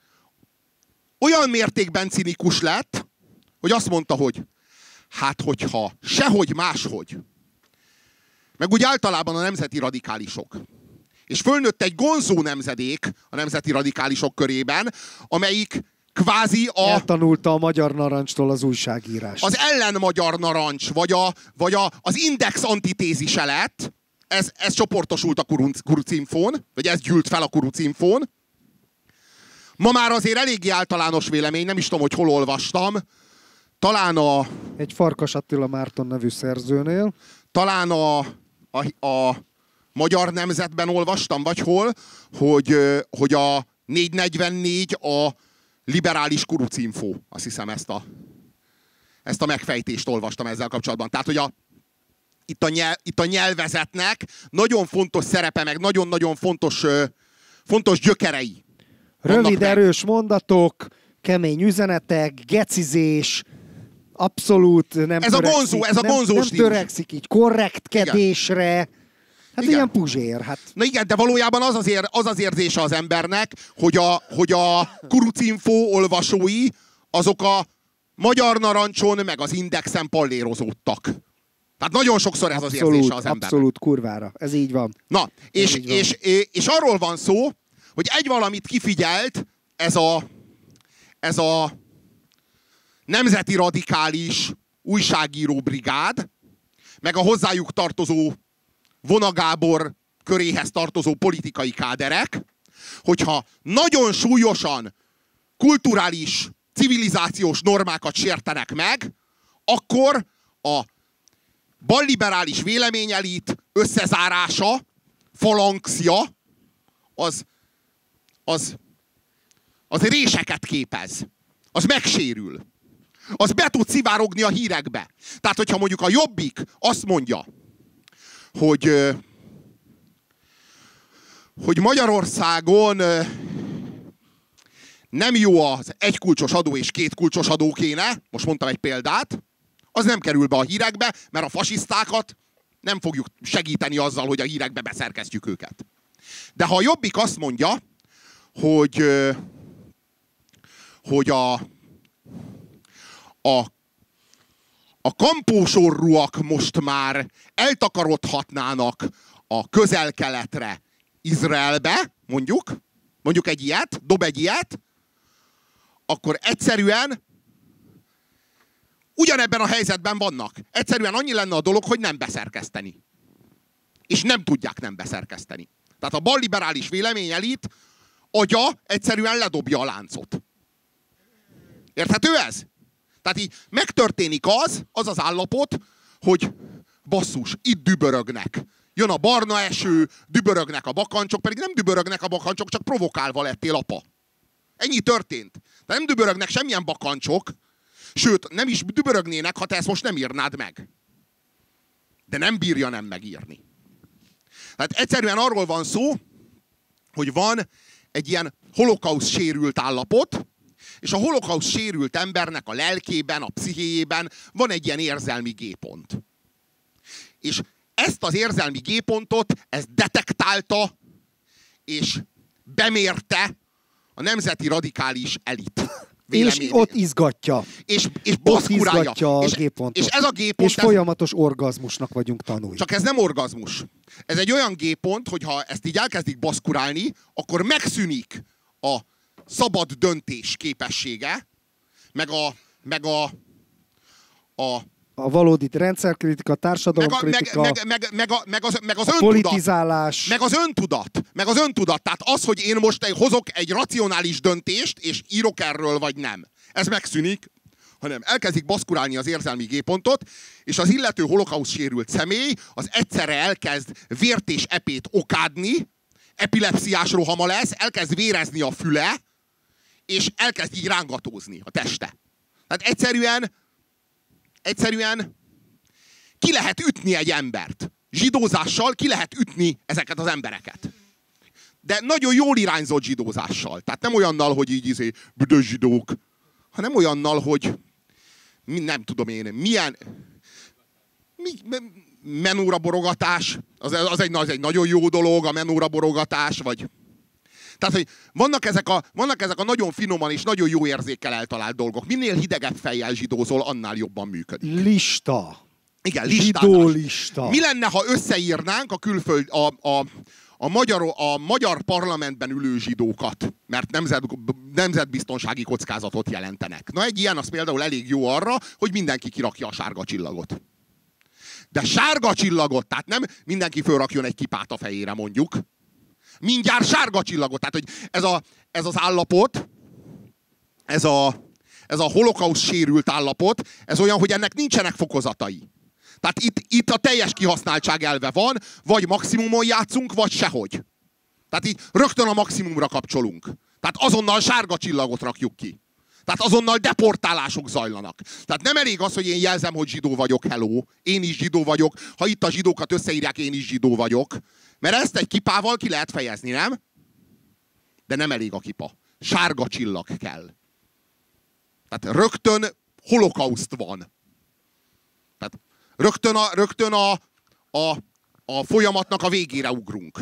olyan mértékben cinikus lett, hogy azt mondta, hogy hát hogyha sehogy máshogy, meg úgy általában a nemzeti radikálisok, és fölnőtt egy gonzó nemzedék a nemzeti radikálisok körében, amelyik kvázi eltanulta a magyar narancstól az újságírást. Az ellenmagyar narancs, vagy az index antitézise lett, ez csoportosult a kurucinfón, vagy ez gyűlt fel a kurucinfón. Ma már azért eléggé általános vélemény, nem is tudom, hogy hol olvastam, talán egy Farkas Attila Márton nevű szerzőnél. Talán a Magyar Nemzetben olvastam, vagy hol, hogy a 444 a liberális kurucinfó. Azt hiszem ezt a megfejtést olvastam ezzel kapcsolatban. Tehát, hogy itt a nyelvezetnek nagyon fontos szerepe, meg nagyon-nagyon fontos gyökerei. Rövid, erős mondatok, kemény üzenetek, gecizés, abszolút nem ez törekszik, a gonzó nem törekszik így korrektkedésre. Igen. Hát igen. Ilyen puzsér. Hát. Na igen, de valójában az az érzése az embernek, hogy a kurucinfó olvasói azok a Magyar Narancson meg az Indexen pallérozódtak. Tehát nagyon sokszor ez az érzése az embernek. Abszolút kurvára. Ez így van. Na, és arról van szó, hogy egy valamit kifigyelt ez a nemzeti radikális újságíró brigád, meg a hozzájuk tartozó Vona Gábor köréhez tartozó politikai káderek, hogyha nagyon súlyosan kulturális, civilizációs normákat sértenek meg, akkor a balliberális véleményelit összezárása, falanxja, az réseket képez. Az megsérül. Az be tud szivárogni a hírekbe. Tehát, hogyha mondjuk a Jobbik azt mondja, hogy Magyarországon nem jó az egy kulcsos adó és két kulcsos adó kéne, most mondtam egy példát, az nem kerül be a hírekbe, mert a fasisztákat nem fogjuk segíteni azzal, hogy a hírekbe beszerkesztjük őket. De ha a Jobbik azt mondja, hogy a kampósorúak most már eltakarodhatnának a Közel-Keletre, Izraelbe, mondjuk egy ilyet, dob egy ilyet, akkor egyszerűen ugyanebben a helyzetben vannak. Egyszerűen annyi lenne a dolog, hogy nem beszerkeszteni. És nem tudják nem beszerkeszteni. Tehát a balliberális véleményelit agya egyszerűen ledobja a láncot. Érthető ez? Tehát így megtörténik az állapot, hogy basszus, itt dübörögnek. Jön a barna eső, dübörögnek a bakancsok, pedig nem dübörögnek a bakancsok, csak provokálva lettél apa. Ennyi történt. De nem dübörögnek semmilyen bakancsok, sőt, nem is dübörögnének, ha te ezt most nem írnád meg. De nem bírja nem megírni. Tehát egyszerűen arról van szó, hogy van egy ilyen holokauszt sérült állapot, és a holokauszt sérült embernek a lelkében, a pszichéjében van egy ilyen érzelmi géppont. És ezt az érzelmi gépontot, ezt detektálta, és bemérte a nemzeti radikális elit vélemény. És ott izgatja. És baszkurálja. Izgatja a gépontot. És ez a géppont... És folyamatos orgazmusnak vagyunk tanulni. Csak ez nem orgazmus. Ez egy olyan géppont, hogy ha ezt így elkezdik baszkurálni, akkor megszűnik a szabad döntés képessége, meg a valódi rendszerkritika, társadalomkritika, meg az öntudat, politizálás. meg az öntudat. Tehát az, hogy én most hozok egy racionális döntést, és írok erről, vagy nem. Ez megszűnik, hanem elkezdik baszkurálni az érzelmi gépontot, és az illető holokauszt sérült személy az egyszerre elkezd vért és epét okádni, epilepsziás rohama lesz, elkezd vérezni a füle, és elkezd így rángatózni a teste. Tehát egyszerűen ki lehet ütni egy embert. Zsidózással ki lehet ütni ezeket az embereket. De nagyon jól irányzott zsidózással. Tehát nem olyannal, hogy így büdös zsidók, hanem olyannal, hogy nem tudom én, milyen menóra borogatás, az egy nagyon jó dolog, a menóra borogatás, vagy... Tehát, hogy vannak ezek a nagyon finoman és nagyon jó érzékkel eltalált dolgok. Minél hidegebb fejjel zsidózol, annál jobban működik. Lista. Igen, Zsidólista. Mi lenne, ha összeírnánk a magyar parlamentben ülő zsidókat, mert nemzetbiztonsági kockázatot jelentenek. Na egy ilyen az például elég jó arra, hogy mindenki kirakja a sárga csillagot. De sárga csillagot, tehát nem mindenki fölrakjon egy kipát a fejére mondjuk. Mindjárt sárga csillagot. Tehát, hogy ez az állapot, ez a holokauszt sérült állapot, ez olyan, hogy ennek nincsenek fokozatai. Tehát itt a teljes kihasználtság elve van, vagy maximumon játszunk, vagy sehogy. Tehát így rögtön a maximumra kapcsolunk. Tehát azonnal sárga csillagot rakjuk ki. Tehát azonnal deportálások zajlanak. Tehát nem elég az, hogy én jelzem, hogy zsidó vagyok, hello, én is zsidó vagyok, ha itt a zsidókat összeírják, én is zsidó vagyok. Mert ezt egy kipával ki lehet fejezni, nem? De nem elég a kipa. Sárga csillag kell. Tehát rögtön holokauszt van. Tehát rögtön a folyamatnak a végére ugrunk.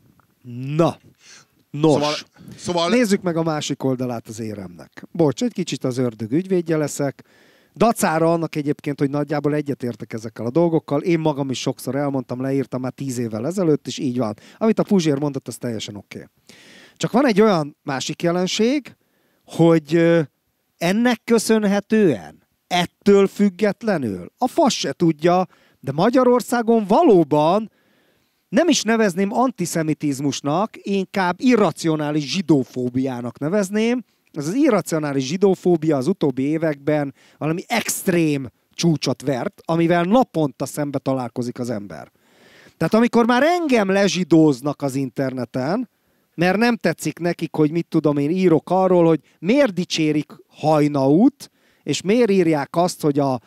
Na. Nos, szóval... nézzük meg a másik oldalát az éremnek. Bocs, egy kicsit az ördög ügyvédje leszek. Dacára annak egyébként, hogy nagyjából egyetértek ezekkel a dolgokkal. Én magam is sokszor elmondtam, leírtam már 10 évvel ezelőtt, és így van. Amit a Puzsér mondott, az teljesen oké. Csak van egy olyan másik jelenség, hogy ennek köszönhetően, ettől függetlenül, a fasz se tudja, de Magyarországon valóban nem is nevezném antiszemitizmusnak, inkább irracionális zsidófóbiának nevezném. Ez az irracionális zsidófóbia az utóbbi években valami extrém csúcsot vert, amivel naponta szembe találkozik az ember. Tehát amikor már engem lezsidóznak az interneten, mert nem tetszik nekik, hogy mit tudom én írok arról, hogy miért dicsérik Hajnaut, és miért írják azt, hogy a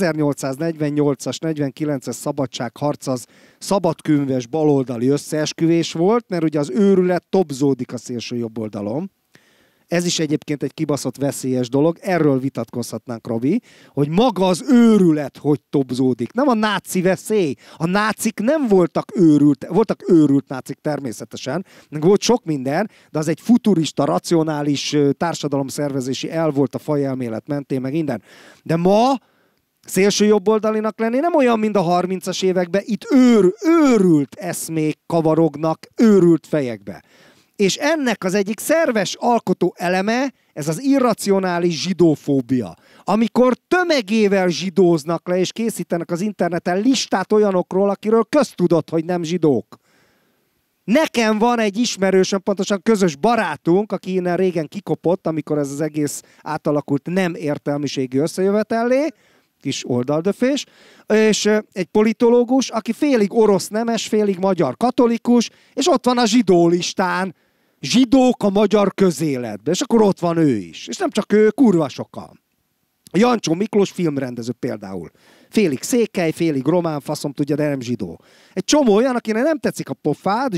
1848-as, 49-es szabadságharc az szabadkőműves baloldali összeesküvés volt, mert ugye az őrület tobzódik a szélső jobb oldalon. Ez is egyébként egy kibaszott veszélyes dolog, erről vitatkozhatnánk, Robi, hogy maga az őrület hogy tobzódik. Nem a náci veszély. A nácik nem voltak őrült nácik természetesen, volt sok minden, de az egy futurista, racionális társadalomszervezési elv volt a fajelmélet mentén, meg minden. De ma szélső jobboldalinak lenni nem olyan, mint a 30-as években, itt őrült eszmék kavarognak őrült fejekbe. És ennek az egyik szerves alkotó eleme, ez az irracionális zsidófóbia. Amikor tömegével zsidóznak le, és készítenek az interneten listát olyanokról, akiről köztudott, hogy nem zsidók. Nekem van egy ismerősöm, pontosan közös barátunk, aki innen régen kikopott, amikor ez az egész átalakult nem értelmiségi összejövetellé, kis oldaldöfés, és egy politológus, aki félig orosz nemes, félig magyar katolikus, és ott van a zsidó listán, zsidók a magyar közéletben, és akkor ott van ő is. És nem csak ő, kurva sokan. Jancsó Miklós filmrendező például. Félig székely, félig román, faszom tudja, de nem zsidó. Egy csomó olyan, akinek nem tetszik a pofád,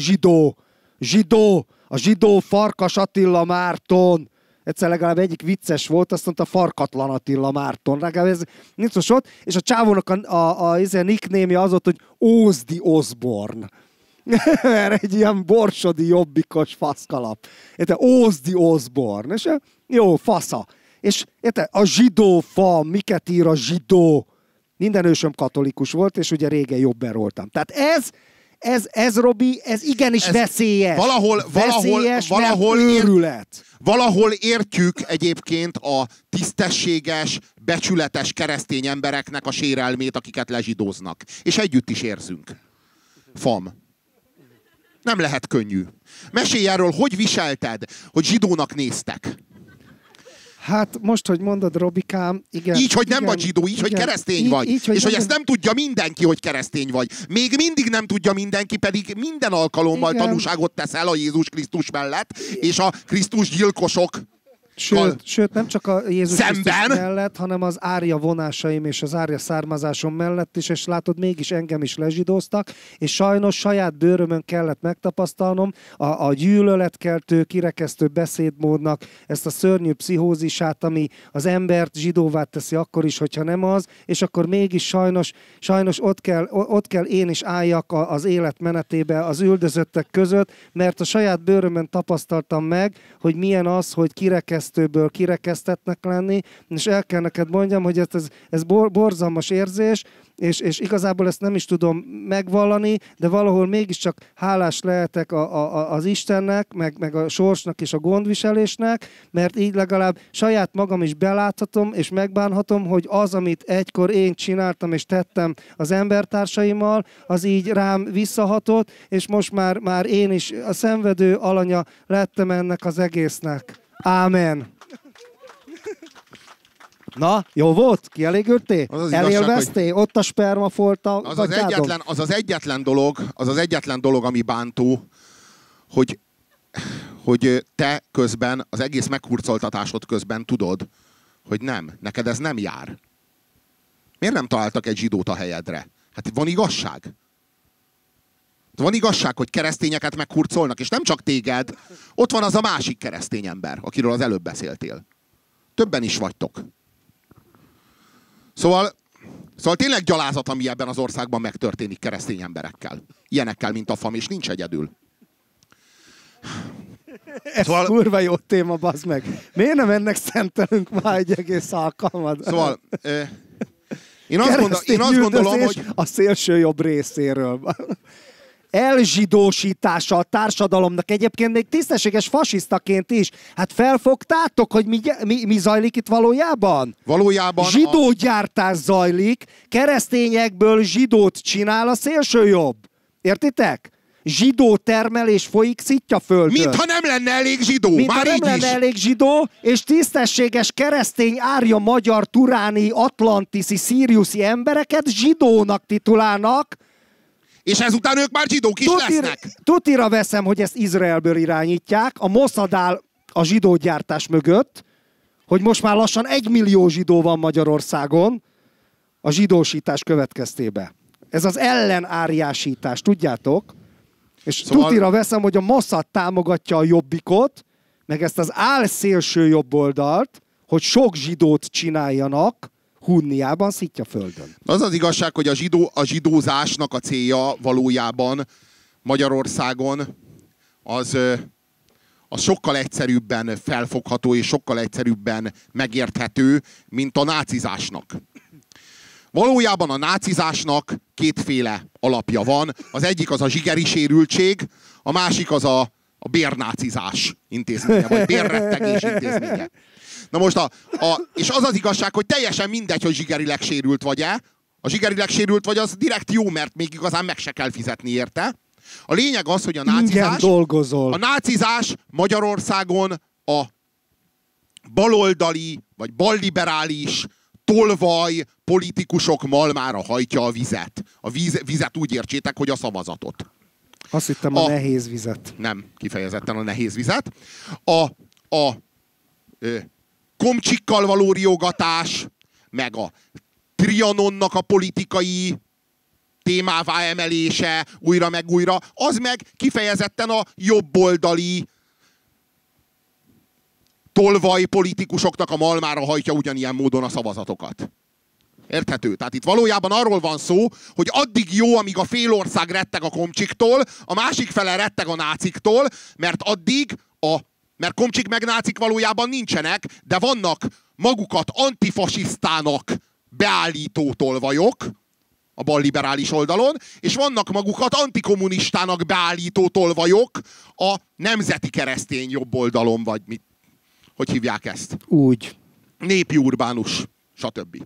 a zsidó Farkas Attila Márton. Egyszer legalább egyik vicces volt, azt mondta Farkatlan Attila Márton. Legalább ez nincs most ott, és a csávónak a nickname-je az volt, hogy Ózdi Osborn. Mert egy ilyen borsodi jobbikos faszkalap. Ózdi Osborn. És jó, fasza. És érte, a zsidó fa, miket ír a zsidó? Minden ősöm katolikus volt, és ugye régen jobban voltam. Tehát ez Robi, ez igenis veszélyes. Valahol őrület. Valahol értjük egyébként a tisztességes, becsületes keresztény embereknek a sérelmét, akiket lezsidóznak. És együtt is érzünk. Fam. Nem lehet könnyű. Mesélj erről, hogy viselted, hogy zsidónak néztek. Hát most, hogy mondod, Robikám, igen. Így, hogy nem igen, vagy zsidó, így, hogy keresztény így, vagy. Így, és hogy ezt nem tudja mindenki, hogy keresztény vagy. Még mindig nem tudja mindenki, pedig minden alkalommal tanúságot teszel a Jézus Krisztus mellett, és a Krisztus gyilkosok Sőt, nem csak a Jézus Krisztus mellett, hanem az árja vonásaim és az árja származásom mellett is, és látod, mégis engem is lezsidóztak, és sajnos saját bőrömön kellett megtapasztalnom a gyűlöletkeltő, kirekesztő beszédmódnak ezt a szörnyű pszichózisát, ami az embert zsidóvá teszi akkor is, hogyha nem az, és akkor mégis sajnos ott kell én is álljak az élet menetébe az üldözöttek között, mert a saját bőrömön tapasztaltam meg, hogy milyen az, hogy kirekesztőből kirekesztetnek lenni, és el kell neked mondjam, hogy ez borzalmas érzés, és igazából ezt nem is tudom megvallani, de valahol mégiscsak hálás lehetek az Istennek, meg a sorsnak és a gondviselésnek, mert így legalább saját magam is beláthatom, és megbánhatom, hogy az, amit egykor én csináltam és tettem az embertársaimmal, az így rám visszahatott, és most már én is a szenvedő alanya lettem ennek az egésznek. Ámen. Na, jó volt? Kielégültél? Elélveztél? Ott a spermafolta? Az az egyetlen dolog, ami bántó, hogy te közben, az egész meghurcoltatásod közben tudod, hogy nem, neked ez nem jár. Miért nem találtak egy zsidót a helyedre? Hát van igazság? Van igazság, hogy keresztényeket meghurcolnak, és nem csak téged, ott van az a másik keresztény ember, akiről az előbb beszéltél. Többen is vagytok. Szóval tényleg gyalázat, ami ebben az országban megtörténik keresztény emberekkel. Ilyenekkel, mint a FAM, és nincs egyedül. Ez kurva jó téma, bazd meg. Miért nem ennek szentelünk már egy egész alkalmat? Szóval én azt gondolom, hogy... a szélső jobb részéről. Elzsidósítása a társadalomnak, egyébként még tisztességes fasisztaként is. Hát felfogtátok, hogy mi zajlik itt valójában? Valójában... Zsidógyártás zajlik, keresztényekből zsidót csinál a szélső jobb. Értitek? Zsidó termelés folyik Szittyaföldön. Mintha nem lenne elég zsidó, már így nem is. lenne elég zsidó, és tisztességes keresztény árja magyar, turáni, atlantiszi, szíriuszi embereket zsidónak titulálnak. És ezután ők már zsidók is lesznek. Tutira veszem, hogy ezt Izraelből irányítják, a Mossad áll a zsidógyártás mögött, hogy most már lassan 1 millió zsidó van Magyarországon a zsidósítás következtében. Ez az ellenáriásítás, tudjátok? És szóval... tutira veszem, hogy a Mossad támogatja a Jobbikot, meg ezt az álszélső jobboldalt, hogy sok zsidót csináljanak Hunniában, Szittyaföldön. Az az igazság, hogy a zsidózásnak a célja valójában Magyarországon az sokkal egyszerűbben felfogható és sokkal egyszerűbben megérthető, mint a nácizásnak. Valójában a nácizásnak kétféle alapja van. Az egyik az a zsigeri sérültség, a másik az a bérnácizás intézménye, vagy bérrettegés intézménye. Na most és az az igazság, hogy teljesen mindegy, hogy zsigerileg sérült vagy-e. A zsigerileg sérült vagy, az direkt jó, mert még igazán meg se kell fizetni érte. A lényeg az, hogy a nácizás Magyarországon a baloldali, vagy balliberális, tolvaj politikusok malmára hajtja a vizet. A vizet úgy értsétek, hogy a szavazatot. Azt hittem a nehéz vizet. Nem, kifejezetten a nehéz vizet. A komcsikkal való riogatás, meg a Trianonnak a politikai témává emelése újra meg újra, az meg kifejezetten a jobboldali tolvaj politikusoknak a malmára hajtja ugyanilyen módon a szavazatokat. Érthető? Tehát itt valójában arról van szó, hogy addig jó, amíg a fél ország retteg a komcsiktól, a másik fele retteg a náciktól, mert addig mert komcsik meg nácik valójában nincsenek, de vannak magukat antifasisztának beállító tolvajok a balliberális oldalon, és vannak magukat antikommunistának beállító tolvajok a nemzeti keresztény jobb oldalon, vagy mit, hogy hívják ezt? Úgy. Népi urbánus, stb.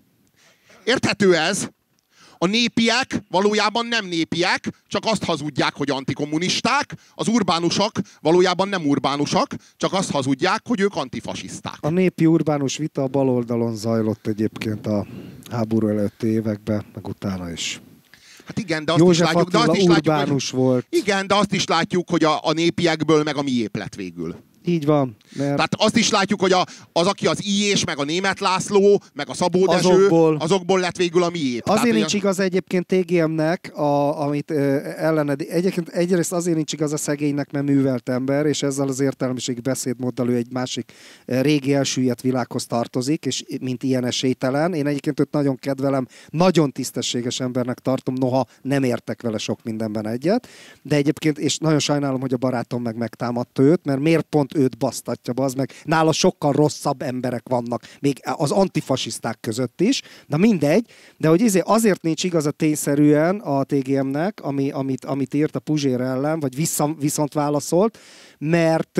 Érthető ez? A népiek valójában nem népiek, csak azt hazudják, hogy antikommunisták, az urbánusok valójában nem urbánusak, csak azt hazudják, hogy ők antifasiszták. A népi urbánus vita a bal oldalon zajlott egyébként a háború előtti években, meg utána is. Hát igen, de azt József is látjuk, urbánus volt. Igen, de azt is látjuk, hogy a népiekből meg a miép lett végül. Így van. Mert Tehát azt is látjuk, hogy az, aki az Ijés, meg a Németh László, meg a Szabó Dezső, azokból lett végül a miép. Azért nincs igaz egyébként TGM-nek, amit ellened. Egyébként egyrészt azért nincs igaz a szegénynek, mert művelt ember, és ezzel az értelmiségi beszédmóddal ő egy másik régi elsüllyedt világhoz tartozik, és mint ilyen esélytelen. Én egyébként őt nagyon kedvelem, nagyon tisztességes embernek tartom, noha nem értek vele sok mindenben egyet. De egyébként, és nagyon sajnálom, hogy a barátom megtámadta őt, mert miért pont őt basztatja, bazd meg. Nála sokkal rosszabb emberek vannak, még az antifasiszták között is. Na mindegy, de hogy azért nincs igaz a tényszerűen a TGM-nek, amit írt a Puzsér ellen, vagy viszont válaszolt, mert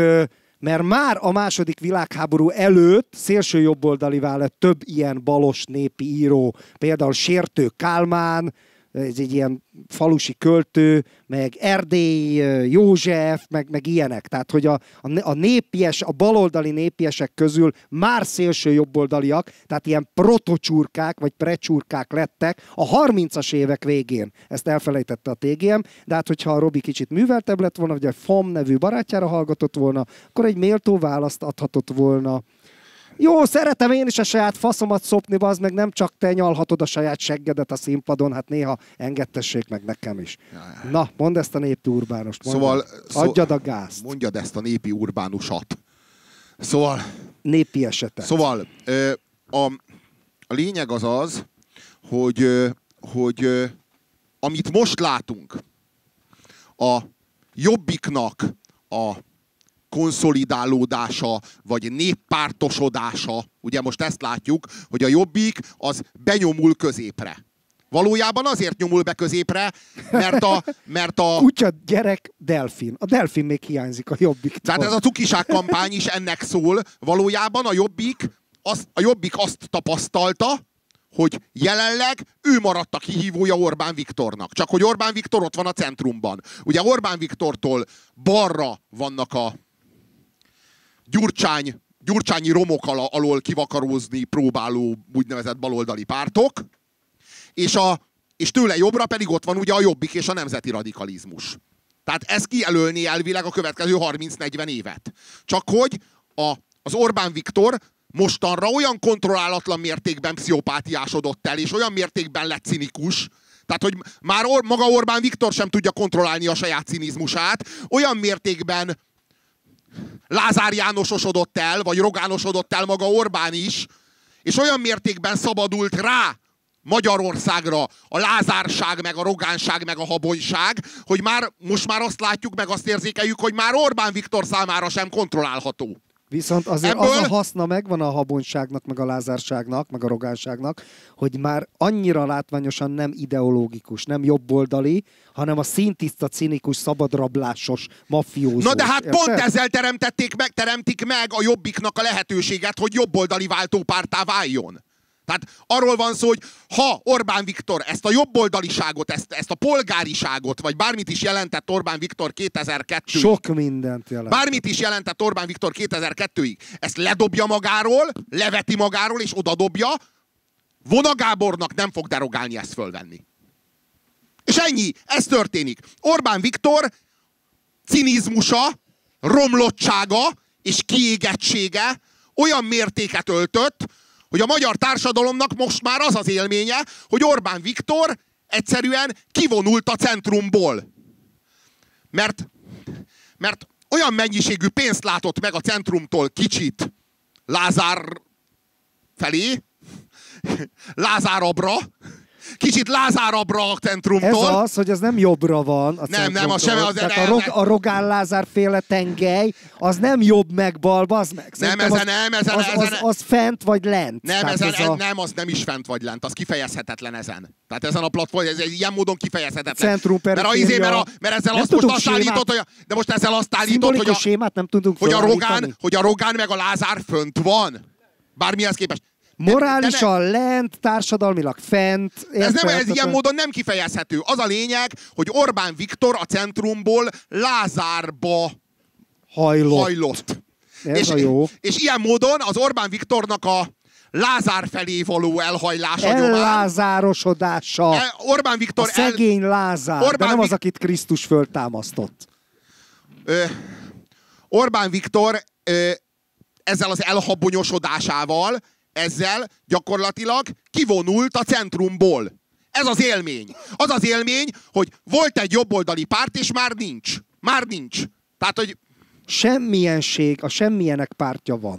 már a második világháború előtt szélsőjobboldalivá lett több ilyen balos népi író, például Sértő Kálmán, ez egy ilyen falusi költő, meg Erdély József, meg ilyenek. Tehát, hogy a népies, a baloldali népiesek közül már szélső jobboldaliak, tehát ilyen protocsurkák, vagy precsurkák lettek a 30-as évek végén. Ezt elfelejtette a TGM, de hát, hogyha a Robi kicsit műveltebb lett volna, vagy a FOM nevű barátjára hallgatott volna, akkor egy méltó választ adhatott volna. Jó, szeretem én is a saját faszomat szopni, bazd meg, nem csak te nyalhatod a saját seggedet a színpadon, hát néha engedtessék meg nekem is. Na, mondd ezt a népi urbánust. Adjad a gázt. Mondjad ezt a népi urbánusat. Szóval... Népi esetet. Szóval a lényeg az, hogy amit most látunk, a Jobbiknak a konszolidálódása, vagy néppártosodása, ugye most ezt látjuk, hogy a Jobbik az benyomul középre. Valójában azért nyomul be középre, mert a... Kutya, gyerek, delfin. A delfin még hiányzik a Jobbik. Tehát ez a cukiság kampány is ennek szól. Valójában a Jobbik azt tapasztalta, hogy jelenleg ő maradt a kihívója Orbán Viktornak. Csak hogy Orbán Viktor ott van a centrumban. Ugye Orbán Viktortól balra vannak a gyurcsányi romok alól kivakarózni próbáló úgynevezett baloldali pártok, és tőle jobbra pedig ott van ugye a Jobbik és a nemzeti radikalizmus. Tehát ez kijelölné elvileg a következő 30-40 évet. Csak hogy az Orbán Viktor mostanra olyan kontrollálatlan mértékben pszichopátiásodott el, és olyan mértékben lett cinikus, tehát, hogy már maga Orbán Viktor sem tudja kontrollálni a saját cinizmusát, olyan mértékben Lázár Jánososodott el, vagy Rogánosodott el maga Orbán is, és olyan mértékben szabadult rá Magyarországra a lázárság, meg a rogánság, meg a habonyság, hogy most már azt látjuk, meg azt érzékeljük, hogy már Orbán Viktor számára sem kontrollálható. Viszont azért az a haszna megvan a habonyságnak, meg a lázárságnak, meg a rogánságnak, hogy már annyira látványosan nem ideológikus, nem jobboldali, hanem a szintiszta, cinikus, szabadrablásos, mafiózós. Na de hát pont ezzel teremtik meg a Jobbiknak a lehetőséget, hogy jobboldali váltópárttá váljon. Tehát arról van szó, hogy ha Orbán Viktor ezt a jobboldaliságot, ezt a polgáriságot, vagy bármit is jelentett Orbán Viktor 2002-ig. Sok mindent jelent. Bármit is jelentett Orbán Viktor 2002-ig. Ezt ledobja magáról, leveti magáról és odadobja. Vona Gábornak nem fog derogálni ezt fölvenni. És ennyi, ez történik. Orbán Viktor cinizmusa, romlottsága és kiégettsége olyan mértéket öltött, hogy a magyar társadalomnak most már az az élménye, hogy Orbán Viktor egyszerűen kivonult a centrumból. Mert olyan mennyiségű pénzt látott meg a centrumtól kicsit Lázár felé, Lázárabra, Kicsit lázárabbra a centrumtól. Ez az, hogy az nem jobbra van a nem, az sem. a Rogán Lázár féle tengely, az nem jobb meg bal, bazd meg. Az fent vagy lent. Nem, az nem is fent vagy lent, az kifejezhetetlen ezen. Tehát ezen a platform, ez ilyen módon kifejezhetetlen. Centrum mert ezzel azt most azt állított, hogy de most ezzel azt állított, hogy sémát nem tudunk hogy a Rogán meg a Lázár fönt van. Bármihez képest. Morálisan lent, társadalmilag fent. Ez ilyen módon nem kifejezhető. Az a lényeg, hogy Orbán Viktor a centrumból Lázárba hajlott. És ilyen módon az Orbán Viktornak a Lázár felé való elhajlása ellázárosodása. Orbán Viktor a szegény Lázár, de nem az, akit Krisztus föltámasztott. Orbán Viktor ezzel az elhabonyosodásával, ezzel gyakorlatilag kivonult a centrumból. Ez az élmény. Az az élmény, hogy volt egy jobboldali párt, és már nincs. Már nincs. Tehát, hogy... Semmienség, a semmilyenek pártja van.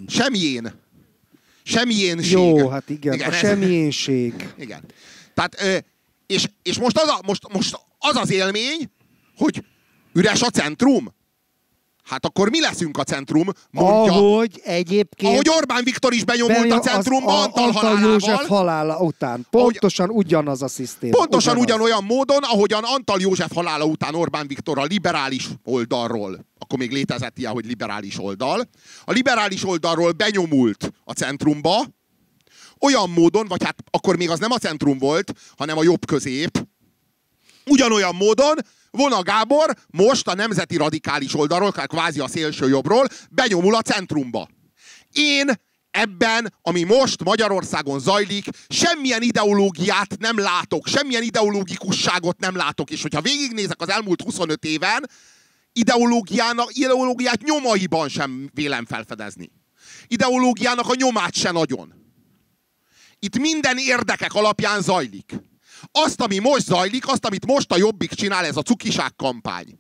Semmienség. Jó, hát igen, a semmienség. Igen. Tehát, és most az az élmény, hogy üres a centrum. Hát akkor mi leszünk a centrum, mondja. Ahogy Orbán Viktor is benyomult a centrumba Antal József halála után. Pontosan ugyanaz a szisztém. Pontosan ugyanolyan módon, ahogyan Antal József halála után Orbán Viktor a liberális oldalról, akkor még létezett ilyen, hogy liberális oldal, a liberális oldalról benyomult a centrumba, olyan módon, vagy hát akkor még az nem a centrum volt, hanem a jobb közép, ugyanolyan módon Vona Gábor most a nemzeti radikális oldalról, kvázi a szélső jobbról benyomul a centrumba. Én ebben, ami most Magyarországon zajlik, semmilyen ideológiát nem látok, semmilyen ideológikusságot nem látok, és hogyha végignézek az elmúlt 25 éven, ideológiát nyomaiban sem vélem felfedezni. Ideológiának a nyomát se nagyon. Itt minden érdekek alapján zajlik. Azt, ami most zajlik, azt, amit most a Jobbik csinál, ez a cukiság kampány.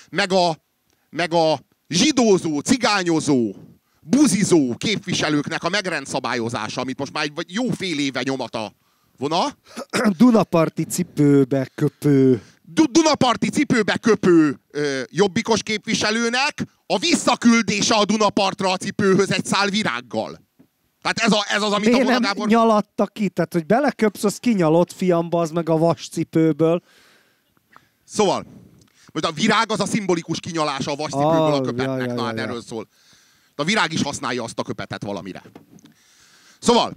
Meg a zsidózó, cigányozó, buzizó képviselőknek a megrendszabályozása, amit most már jó fél éve nyomat a Vona. Dunaparti cipőbe köpő. Dunaparti cipőbe köpő jobbikos képviselőnek a visszaküldése a Dunapartra a cipőhöz egy szál virággal. Tehát ez az, amit a Vona Gábor... nyalatta ki, tehát hogy beleköpsz, az kinyalott, fiam, bazd meg a vascipőből. Szóval, most a virág az a szimbolikus kinyalása a vascipőből a köpetnek. Erről szól. A virág is használja azt a köpetet valamire. Szóval,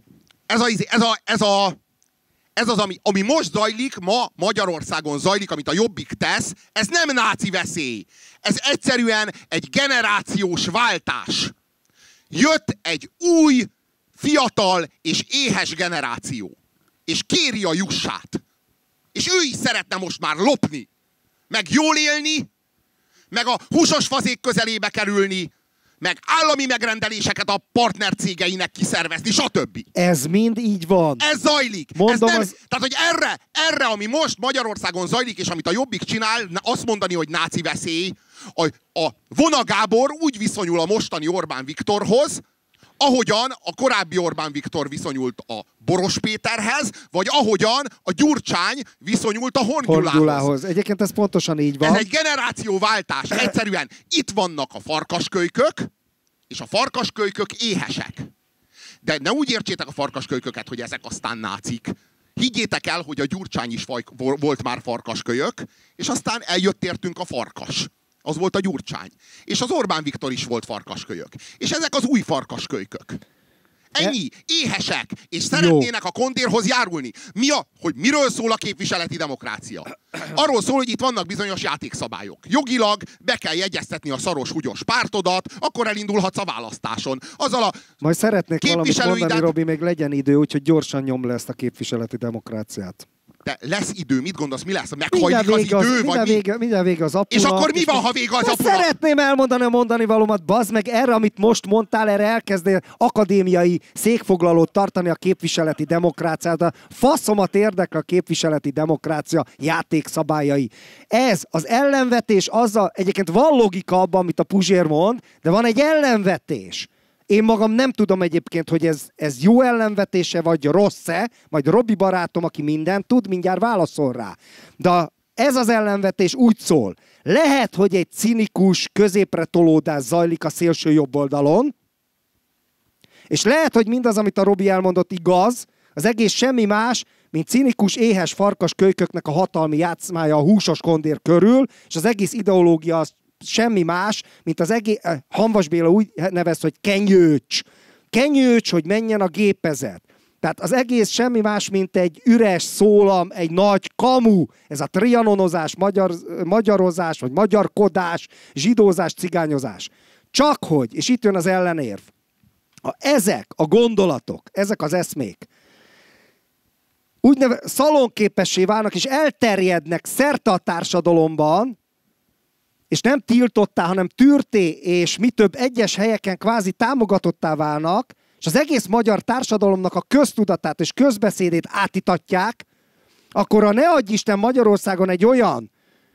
ez az, ami most zajlik, ma Magyarországon zajlik, amit a Jobbik tesz, ez nem náci veszély. Ez egyszerűen egy generációs váltás. Jött egy új, fiatal és éhes generáció. És kéri a jussát. És ő is szeretne most már lopni. Meg jól élni, meg a húsos fazék közelébe kerülni, meg állami megrendeléseket a partnercégeinek kiszervezni, stb. Ez mind így van. Ez zajlik. Mondom, ez nem, tehát, hogy erre, ami most Magyarországon zajlik, és amit a Jobbik csinál, azt mondani, hogy náci veszély, a Vona Gábor úgy viszonyul a mostani Orbán Viktorhoz, ahogyan a korábbi Orbán Viktor viszonyult a Boros Péterhez, vagy ahogyan a Gyurcsány viszonyult a Horn Gyulához. Egyébként ez pontosan így van. Ez egy generációváltás. Egyszerűen itt vannak a farkaskölykök, és a farkaskölykök éhesek. De ne úgy értsétek a farkaskölyköket, hogy ezek aztán nácik. Higgyétek el, hogy a Gyurcsány is volt már farkaskölyök, és aztán eljött értünk a farkas. Az volt a Gyurcsány. És az Orbán Viktor is volt farkaskölyök. És ezek az új farkaskölykök. Ennyi. Éhesek. És szeretnének a kondérhoz járulni. Hogy miről szól a képviseleti demokrácia? Arról szól, hogy itt vannak bizonyos játékszabályok. Jogilag be kell jegyeztetni a szaros-húgyos pártodat, akkor elindulhatsz a választáson. Majd szeretnék valamit mondani, Robi, még legyen idő, úgyhogy gyorsan nyom le ezt a képviseleti demokráciát. De lesz idő, mit gondolsz, mi lesz? Meghajlik az idő, mindjárt vége az apuna. És akkor mi van, ha vége az apuna? Szeretném elmondani a mondani valómat, bazd meg, erre, amit most mondtál, erre elkezdél akadémiai székfoglalót tartani a képviseleti demokráciát. A faszomat érdekel a képviseleti demokrácia játékszabályai. Ez az ellenvetés, egyébként van logika abban, amit a Puzsér mond, de van egy ellenvetés. Én magam nem tudom egyébként, hogy ez jó ellenvetése, vagy rossz-e, majd Robi barátom, aki mindent tud, mindjárt válaszol rá. De ez az ellenvetés úgy szól. Lehet, hogy egy cinikus középre tolódás zajlik a szélső jobb oldalon, és lehet, hogy mindaz, amit a Robi elmondott, igaz, az egész semmi más, mint cinikus, éhes farkas kölyköknek a hatalmi játszmája a húsos kondér körül, és az egész ideológia az semmi más, mint az egész, Hamvas Béla úgy nevez, hogy kenyőcs. Kenyőcs, hogy menjen a gépezet. Tehát az egész semmi más, mint egy üres szólam, egy nagy kamu. Ez a trianonozás, magyarozás, vagy magyarkodás, zsidózás, cigányozás. Csak hogy, és itt jön az ellenérv, ezek a gondolatok, ezek az eszmék úgynevezett szalonképessé válnak, és elterjednek szerte a társadalomban, és nem tiltottá, hanem tűrté, és mi több egyes helyeken kvázi támogatottá válnak, és az egész magyar társadalomnak a köztudatát és közbeszédét átitatják, akkor a ne adj Isten Magyarországon egy olyan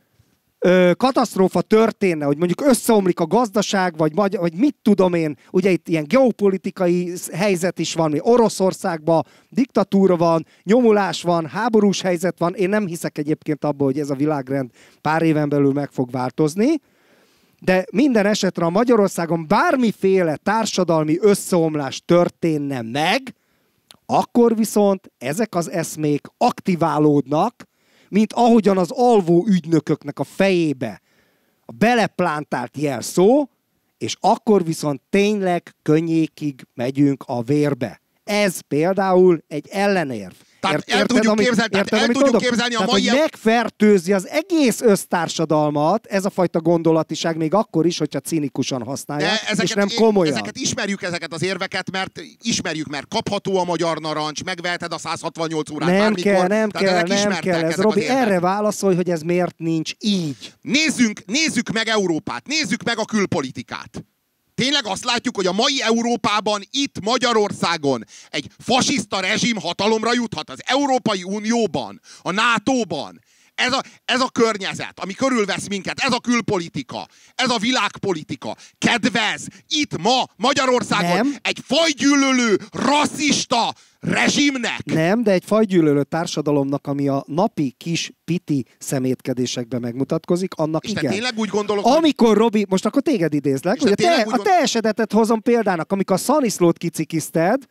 katasztrófa történne, hogy mondjuk összeomlik a gazdaság, vagy mit tudom én, ugye itt ilyen geopolitikai helyzet is van, Oroszországban diktatúra van, nyomulás van, háborús helyzet van, én nem hiszek egyébként abban, hogy ez a világrend pár éven belül meg fog változni, de minden esetre a Magyarországon bármiféle társadalmi összeomlás történne meg, akkor viszont ezek az eszmék aktiválódnak, mint ahogyan az alvó ügynököknek a fejébe a beleplántált jelszó, és akkor viszont tényleg könnyékig megyünk a vérbe. Ez például egy ellenérv. Tehát el tudjuk képzelni a mai... megfertőzi az egész össztársadalmat, ez a fajta gondolatiság, még akkor is, hogyha cinikusan használják, és nem komolyan. Ezeket ismerjük, ezeket az érveket, mert kapható a magyar narancs, megveheted a 168 órát bármikor. Nem kell. Ez Robi, erre válaszolj, hogy ez miért nincs így. Nézzük meg Európát, nézzük meg a külpolitikát. Tényleg azt látjuk, hogy a mai Európában, itt Magyarországon egy fasiszta rezsim hatalomra juthat az Európai Unióban, a NATO-ban. Ez a környezet, ami körülvesz minket, ez a külpolitika, ez a világpolitika kedvez itt ma Magyarországon egy fajgyűlölő, rasszista rezsimnek. Nem, de egy fajgyűlölő társadalomnak, ami a napi kis piti szemétkedésekben megmutatkozik, annak és igen. te tényleg úgy gondolod, amikor Robi, most akkor téged idézlek, hogy a te esetetet hozom példának, amikor a Szaniszlót kicikizted,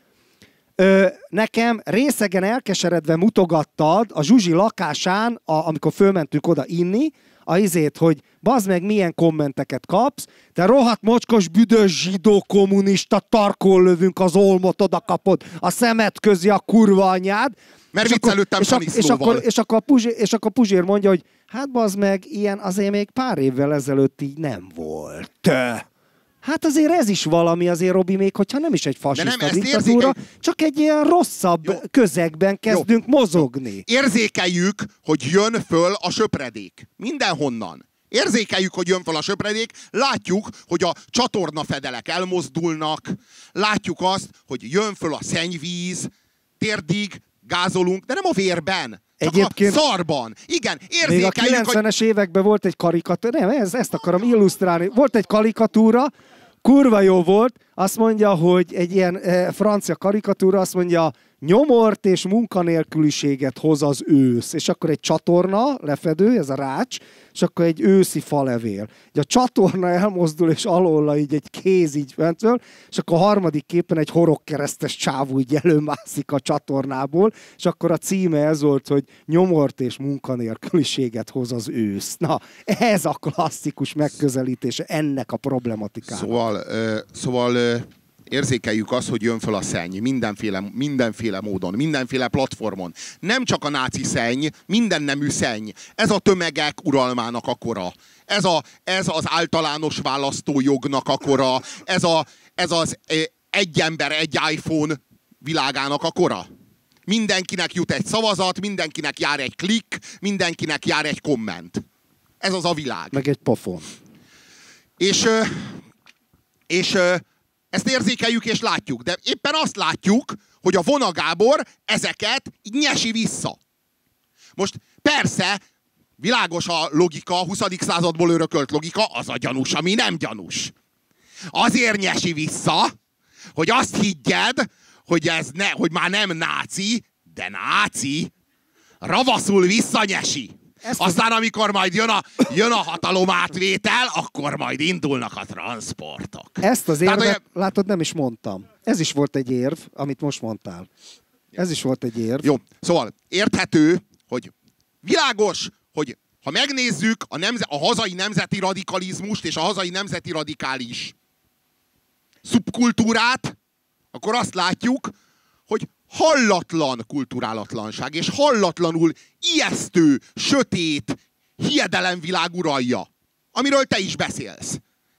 nekem részegen elkeseredve mutogattad a Zsuzsi lakásán, amikor fölmentünk oda inni, hogy bazd meg milyen kommenteket kapsz, te rohadt mocskos, büdös zsidó kommunista, tarkon lövünk az olmot, oda kapod a szemed közi a kurva anyád. Mert viccelődtem Szaniszlóval. És akkor Puzsér mondja, hogy hát bazd meg, ilyen azért még pár évvel ezelőtt így nem volt. Hát azért ez is valami, azért Robi, még hogyha nem is egy fasiszta diktatúra, csak egy ilyen rosszabb közegben kezdünk mozogni. Érzékeljük, hogy jön föl a söpredék. Mindenhonnan. Érzékeljük, hogy jön föl a söpredék, látjuk, hogy a csatornafedelek elmozdulnak, látjuk azt, hogy jön föl a szennyvíz, térdig gázolunk, de nem a vérben. Csak egyébként a szarban. Igen, érzékeljük, még a 90-es években volt egy karikatúra, nem, ezt akarom illusztrálni. Volt egy karikatúra, kurva jó volt, azt mondja, hogy egy ilyen francia karikatúra, azt mondja, nyomort és munkanélküliséget hoz az ősz. És akkor egy csatorna lefedő, ez a rács, és akkor egy őszi falevél. A csatorna elmozdul, és alóla így egy kéz így föntől, és akkor a harmadik képen egy horogkeresztes csávú így előmászik a csatornából, és akkor a címe ez volt, hogy nyomort és munkanélküliséget hoz az ősz. Na, ez a klasszikus megközelítése ennek a problematikának. Szóval érzékeljük azt, hogy jön föl a szenny mindenféle módon, mindenféle platformon. Nem csak a náci szenny, minden nemű szenny. Ez a tömegek uralmának a kora. Ez az általános választójognak a kora. Ez az egy ember, egy iPhone világának a kora. Mindenkinek jut egy szavazat, mindenkinek jár egy klik, mindenkinek jár egy komment. Ez az a világ. Meg egy pofon. És ezt érzékeljük és látjuk, de éppen azt látjuk, hogy a Vona Gábor ezeket így nyesi vissza. Most persze, világos a logika, a 20. századból örökölt logika, az a gyanús, ami nem gyanús. Azért nyesi vissza, hogy azt higgyed, hogy hogy már nem náci, de náci. Ravaszul visszanyesi. Aztán, amikor majd jön a hatalomátvétel, akkor majd indulnak a transportok. Ezt az érvet, látod, nem is mondtam. Ez is volt egy érv, amit most mondtál. Ez is volt egy érv. Jó, szóval érthető, hogy világos, hogy ha megnézzük a hazai nemzeti radikalizmust és a hazai nemzeti radikális szubkultúrát, akkor azt látjuk, hogy hallatlan kulturálatlanság, és hallatlanul ijesztő, sötét, hiedelemvilág uralja, amiről te is beszélsz.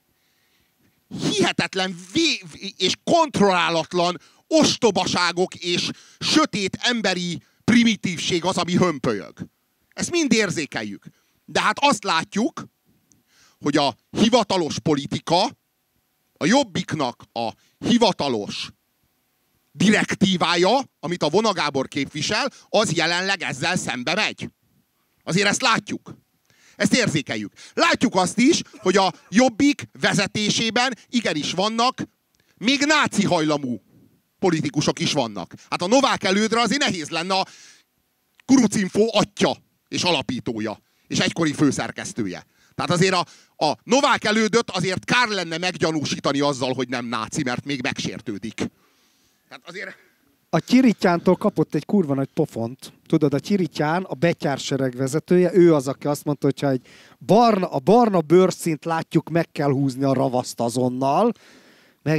Hihetetlen és kontrollálatlan ostobaságok és sötét emberi primitívség az, ami hömpölyög. Ezt mind érzékeljük. De hát azt látjuk, hogy a hivatalos politika, a Jobbiknak a hivatalos direktívája, amit a Vona Gábor képvisel, az jelenleg ezzel szembe megy. Azért ezt látjuk. Ezt érzékeljük. Látjuk azt is, hogy a Jobbik vezetésében igenis vannak, még náci hajlamú politikusok is vannak. Hát a Novák Elődre azért nehéz lenne a Kurucinfo atya és alapítója, és egykori főszerkesztője. Tehát azért a Novák Elődöt azért kár lenne meggyanúsítani azzal, hogy nem náci, mert még megsértődik. Tehát azért... A Tyirityántól kapott egy kurva nagy pofont. Tudod, a Tyirityán, a betyársereg vezetője, ő az, aki azt mondta, hogyha a barna bőrszint látjuk, meg kell húzni a ravaszt azonnal. Meg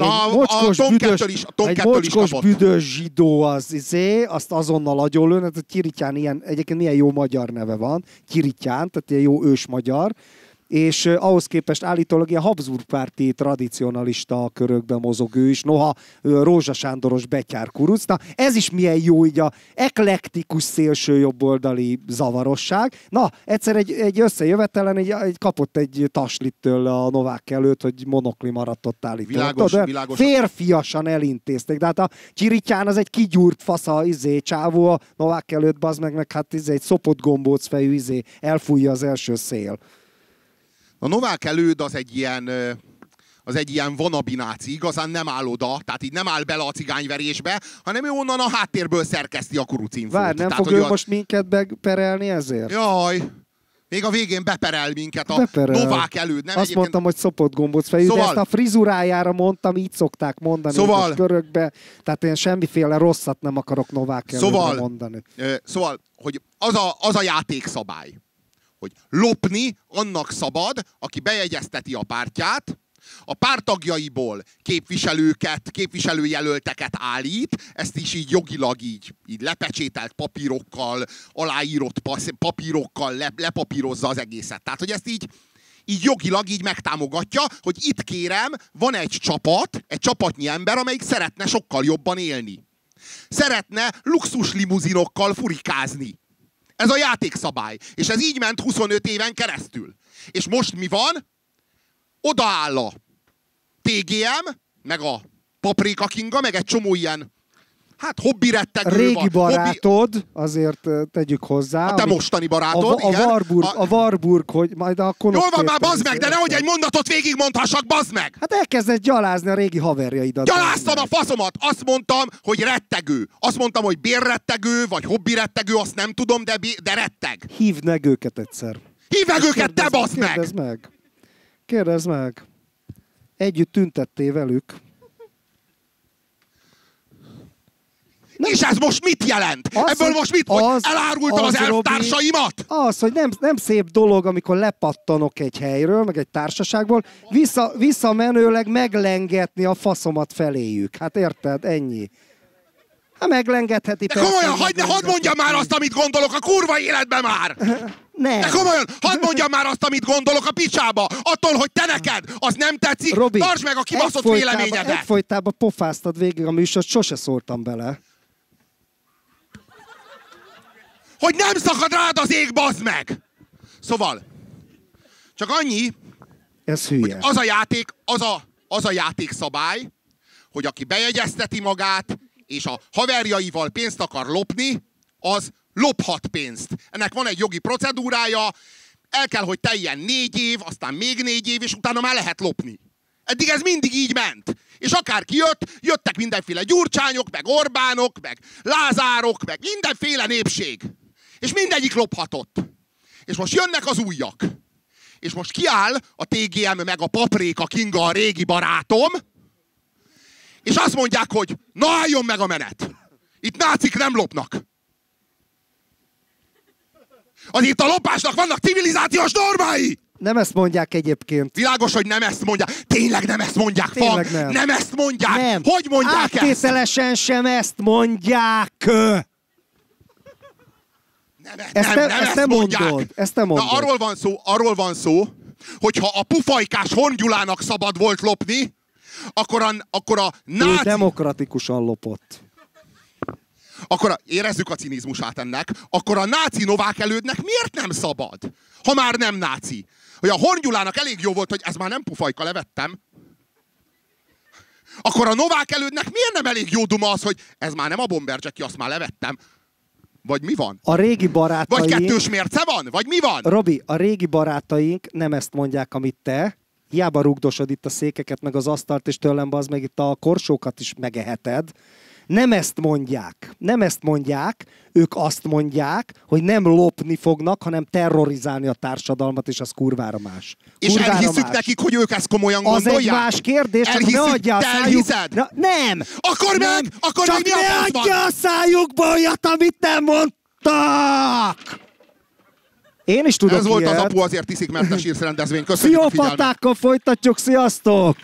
egy mocskos büdös zsidó azt azonnal agyonlőn. Hát a Tyirityán egyébként milyen jó magyar neve van. Tyirityán, tehát ilyen jó ős magyar. És ahhoz képest állítólag ilyen Habsburg-párti tradicionalista körökben mozog ő is, noha Rózsa Sándoros betyár kuruc. Na, ez is milyen jó, így a eklektikus szélső jobboldali zavarosság. Na, egyszer egy összejövetelen kapott egy taslit tőle a Novák előtt, hogy monokli maradt ott állítólag. Világos. Férfiasan elintézték. De hát a Tyirityán az egy kigyúrt fasza csávó, a Novák előtt bazd meg hát egy szopott gombóc fejű elfújja az első szél. A Novák Előd az egy ilyen wannabe náci, igazán nem áll oda, tehát így nem áll bele a cigányverésbe, hanem ő onnan a háttérből szerkeszti a Kurucinfót. Várj, nem tehát, fog ő most minket beperelni ezért? Jaj, még a végén beperel minket a Novák Előd. Nem azt mondtam, hogy szopott gombóc fejű, de ezt a frizurájára mondtam, így szokták mondani a körökbe, tehát én semmiféle rosszat nem akarok Novák Elődre mondani. Szóval, hogy az a játékszabály, hogy lopni annak szabad, aki bejegyezteti a pártját, a párttagjaiból képviselőjelölteket állít, ezt is így jogilag így lepecsételt papírokkal, aláírott papírokkal lepapírozza az egészet. Tehát, hogy ezt így jogilag így megtámogatja, hogy itt kérem, van egy csapatnyi ember, amelyik szeretne sokkal jobban élni. Szeretne luxus limuzinokkal furikázni. Ez a játékszabály. És ez így ment 25 éven keresztül. És most mi van? Odaáll a TGM, meg a Paprika Kinga, meg egy csomó ilyen, hát hobbirettegő. Régi barátod, azért tegyük hozzá. A te mostani barátod, igen. A Warburg, hogy majd a konok... Jól van már, bazd meg, de nehogy egy mondatot végigmondhassak, bazd meg! Hát elkezdett gyalázni a régi haverjaidat. Gyaláztam a faszomat! Azt mondtam, hogy rettegő. Azt mondtam, hogy bérrettegő, vagy hobbirettegő, azt nem tudom, de retteg. Hívd meg őket egyszer. Hívd meg őket, te bazd meg! Kérdezd meg. Együtt tüntettél velük. És ez most mit jelent? Ebből most mit? Hogy elárultam az elvtársaimat? Az, hogy nem szép dolog, amikor lepattanok egy helyről, meg egy társaságból, visszamenőleg meglengetni a faszomat feléjük. Hát érted? Ennyi. Hát meglengetheti. De komolyan, hadd mondjam már azt, amit gondolok a kurva életben már! Nem. De komolyan, hadd mondjam már azt, amit gondolok a picsába! Attól, hogy te neked az nem tetszik, Robi, tartsd meg a kibaszott véleményedet! Egyfolytában pofáztad végig a műsort, sose szóltam bele. Hogy nem szakad rád az ég, bazd meg! Szóval, csak annyi, ez hülye. Hogy az a játékszabály, hogy aki bejegyezteti magát, és a haverjaival pénzt akar lopni, az lophat pénzt. Ennek van egy jogi procedúrája, el kell, hogy teljen 4 év, aztán még 4 év, és utána már lehet lopni. Eddig ez mindig így ment. És akárki jött, jöttek mindenféle Gyurcsányok, meg Orbánok, meg Lázárok, meg mindenféle népség. És mindegyik lophatott. És most jönnek az újak. És most kiáll a TGM meg a Paprika Kinga, a régi barátom, és azt mondják, hogy na álljon meg a menet. Itt nácik nem lopnak. Azért a lopásnak vannak civilizációs normái! Nem ezt mondják egyébként. Világos, hogy nem ezt mondják. Tényleg nem ezt mondják, Tényleg Fag? Nem. Nem ezt mondják. Nem. Hogy mondják ezt? Áttételesen sem ezt mondják. Ezt nem mondod. Ezt nem mondod. Na, arról van szó, hogyha a pufajkás Hongyulának szabad volt lopni, akkor a náci... Ő demokratikusan lopott. Érezzük a cinizmusát ennek, akkor a náci Novák Elődnek miért nem szabad? Ha már nem náci. Hogy a Hongyulának elég jó volt, hogy ez már nem pufajka, levettem. Akkor a Novák Elődnek miért nem elég jó duma az, hogy ez már nem a Bomber Jackie, azt már levettem? Vagy mi van? A régi barátaink... Vagy kettős mérce van? Vagy mi van? Robi, a régi barátaink nem ezt mondják, amit te. Hiába rugdosod itt a székeket, meg az asztalt, és tőlem az meg itt a korsókat is megeheted. Nem ezt mondják. Nem ezt mondják. Ők azt mondják, hogy nem lopni fognak, hanem terrorizálni a társadalmat, és az kurvára más. És Kurvára elhiszük más. nekik, hogy ők ezt komolyan Az gondolják? egy más kérdés, csak ne adja a te szájuk... elhiszed? Nem! Akkor nem. Akkor csak meg mi a ne fasz van? adja a szájukba olyat, amit nem mondtak! Én is tudok Ez volt ilyet. az Apu azért iszik, mert a sírsz rendezvény. Köszönjük a figyelmet! Pszichopatákkal folytatjuk, sziasztok!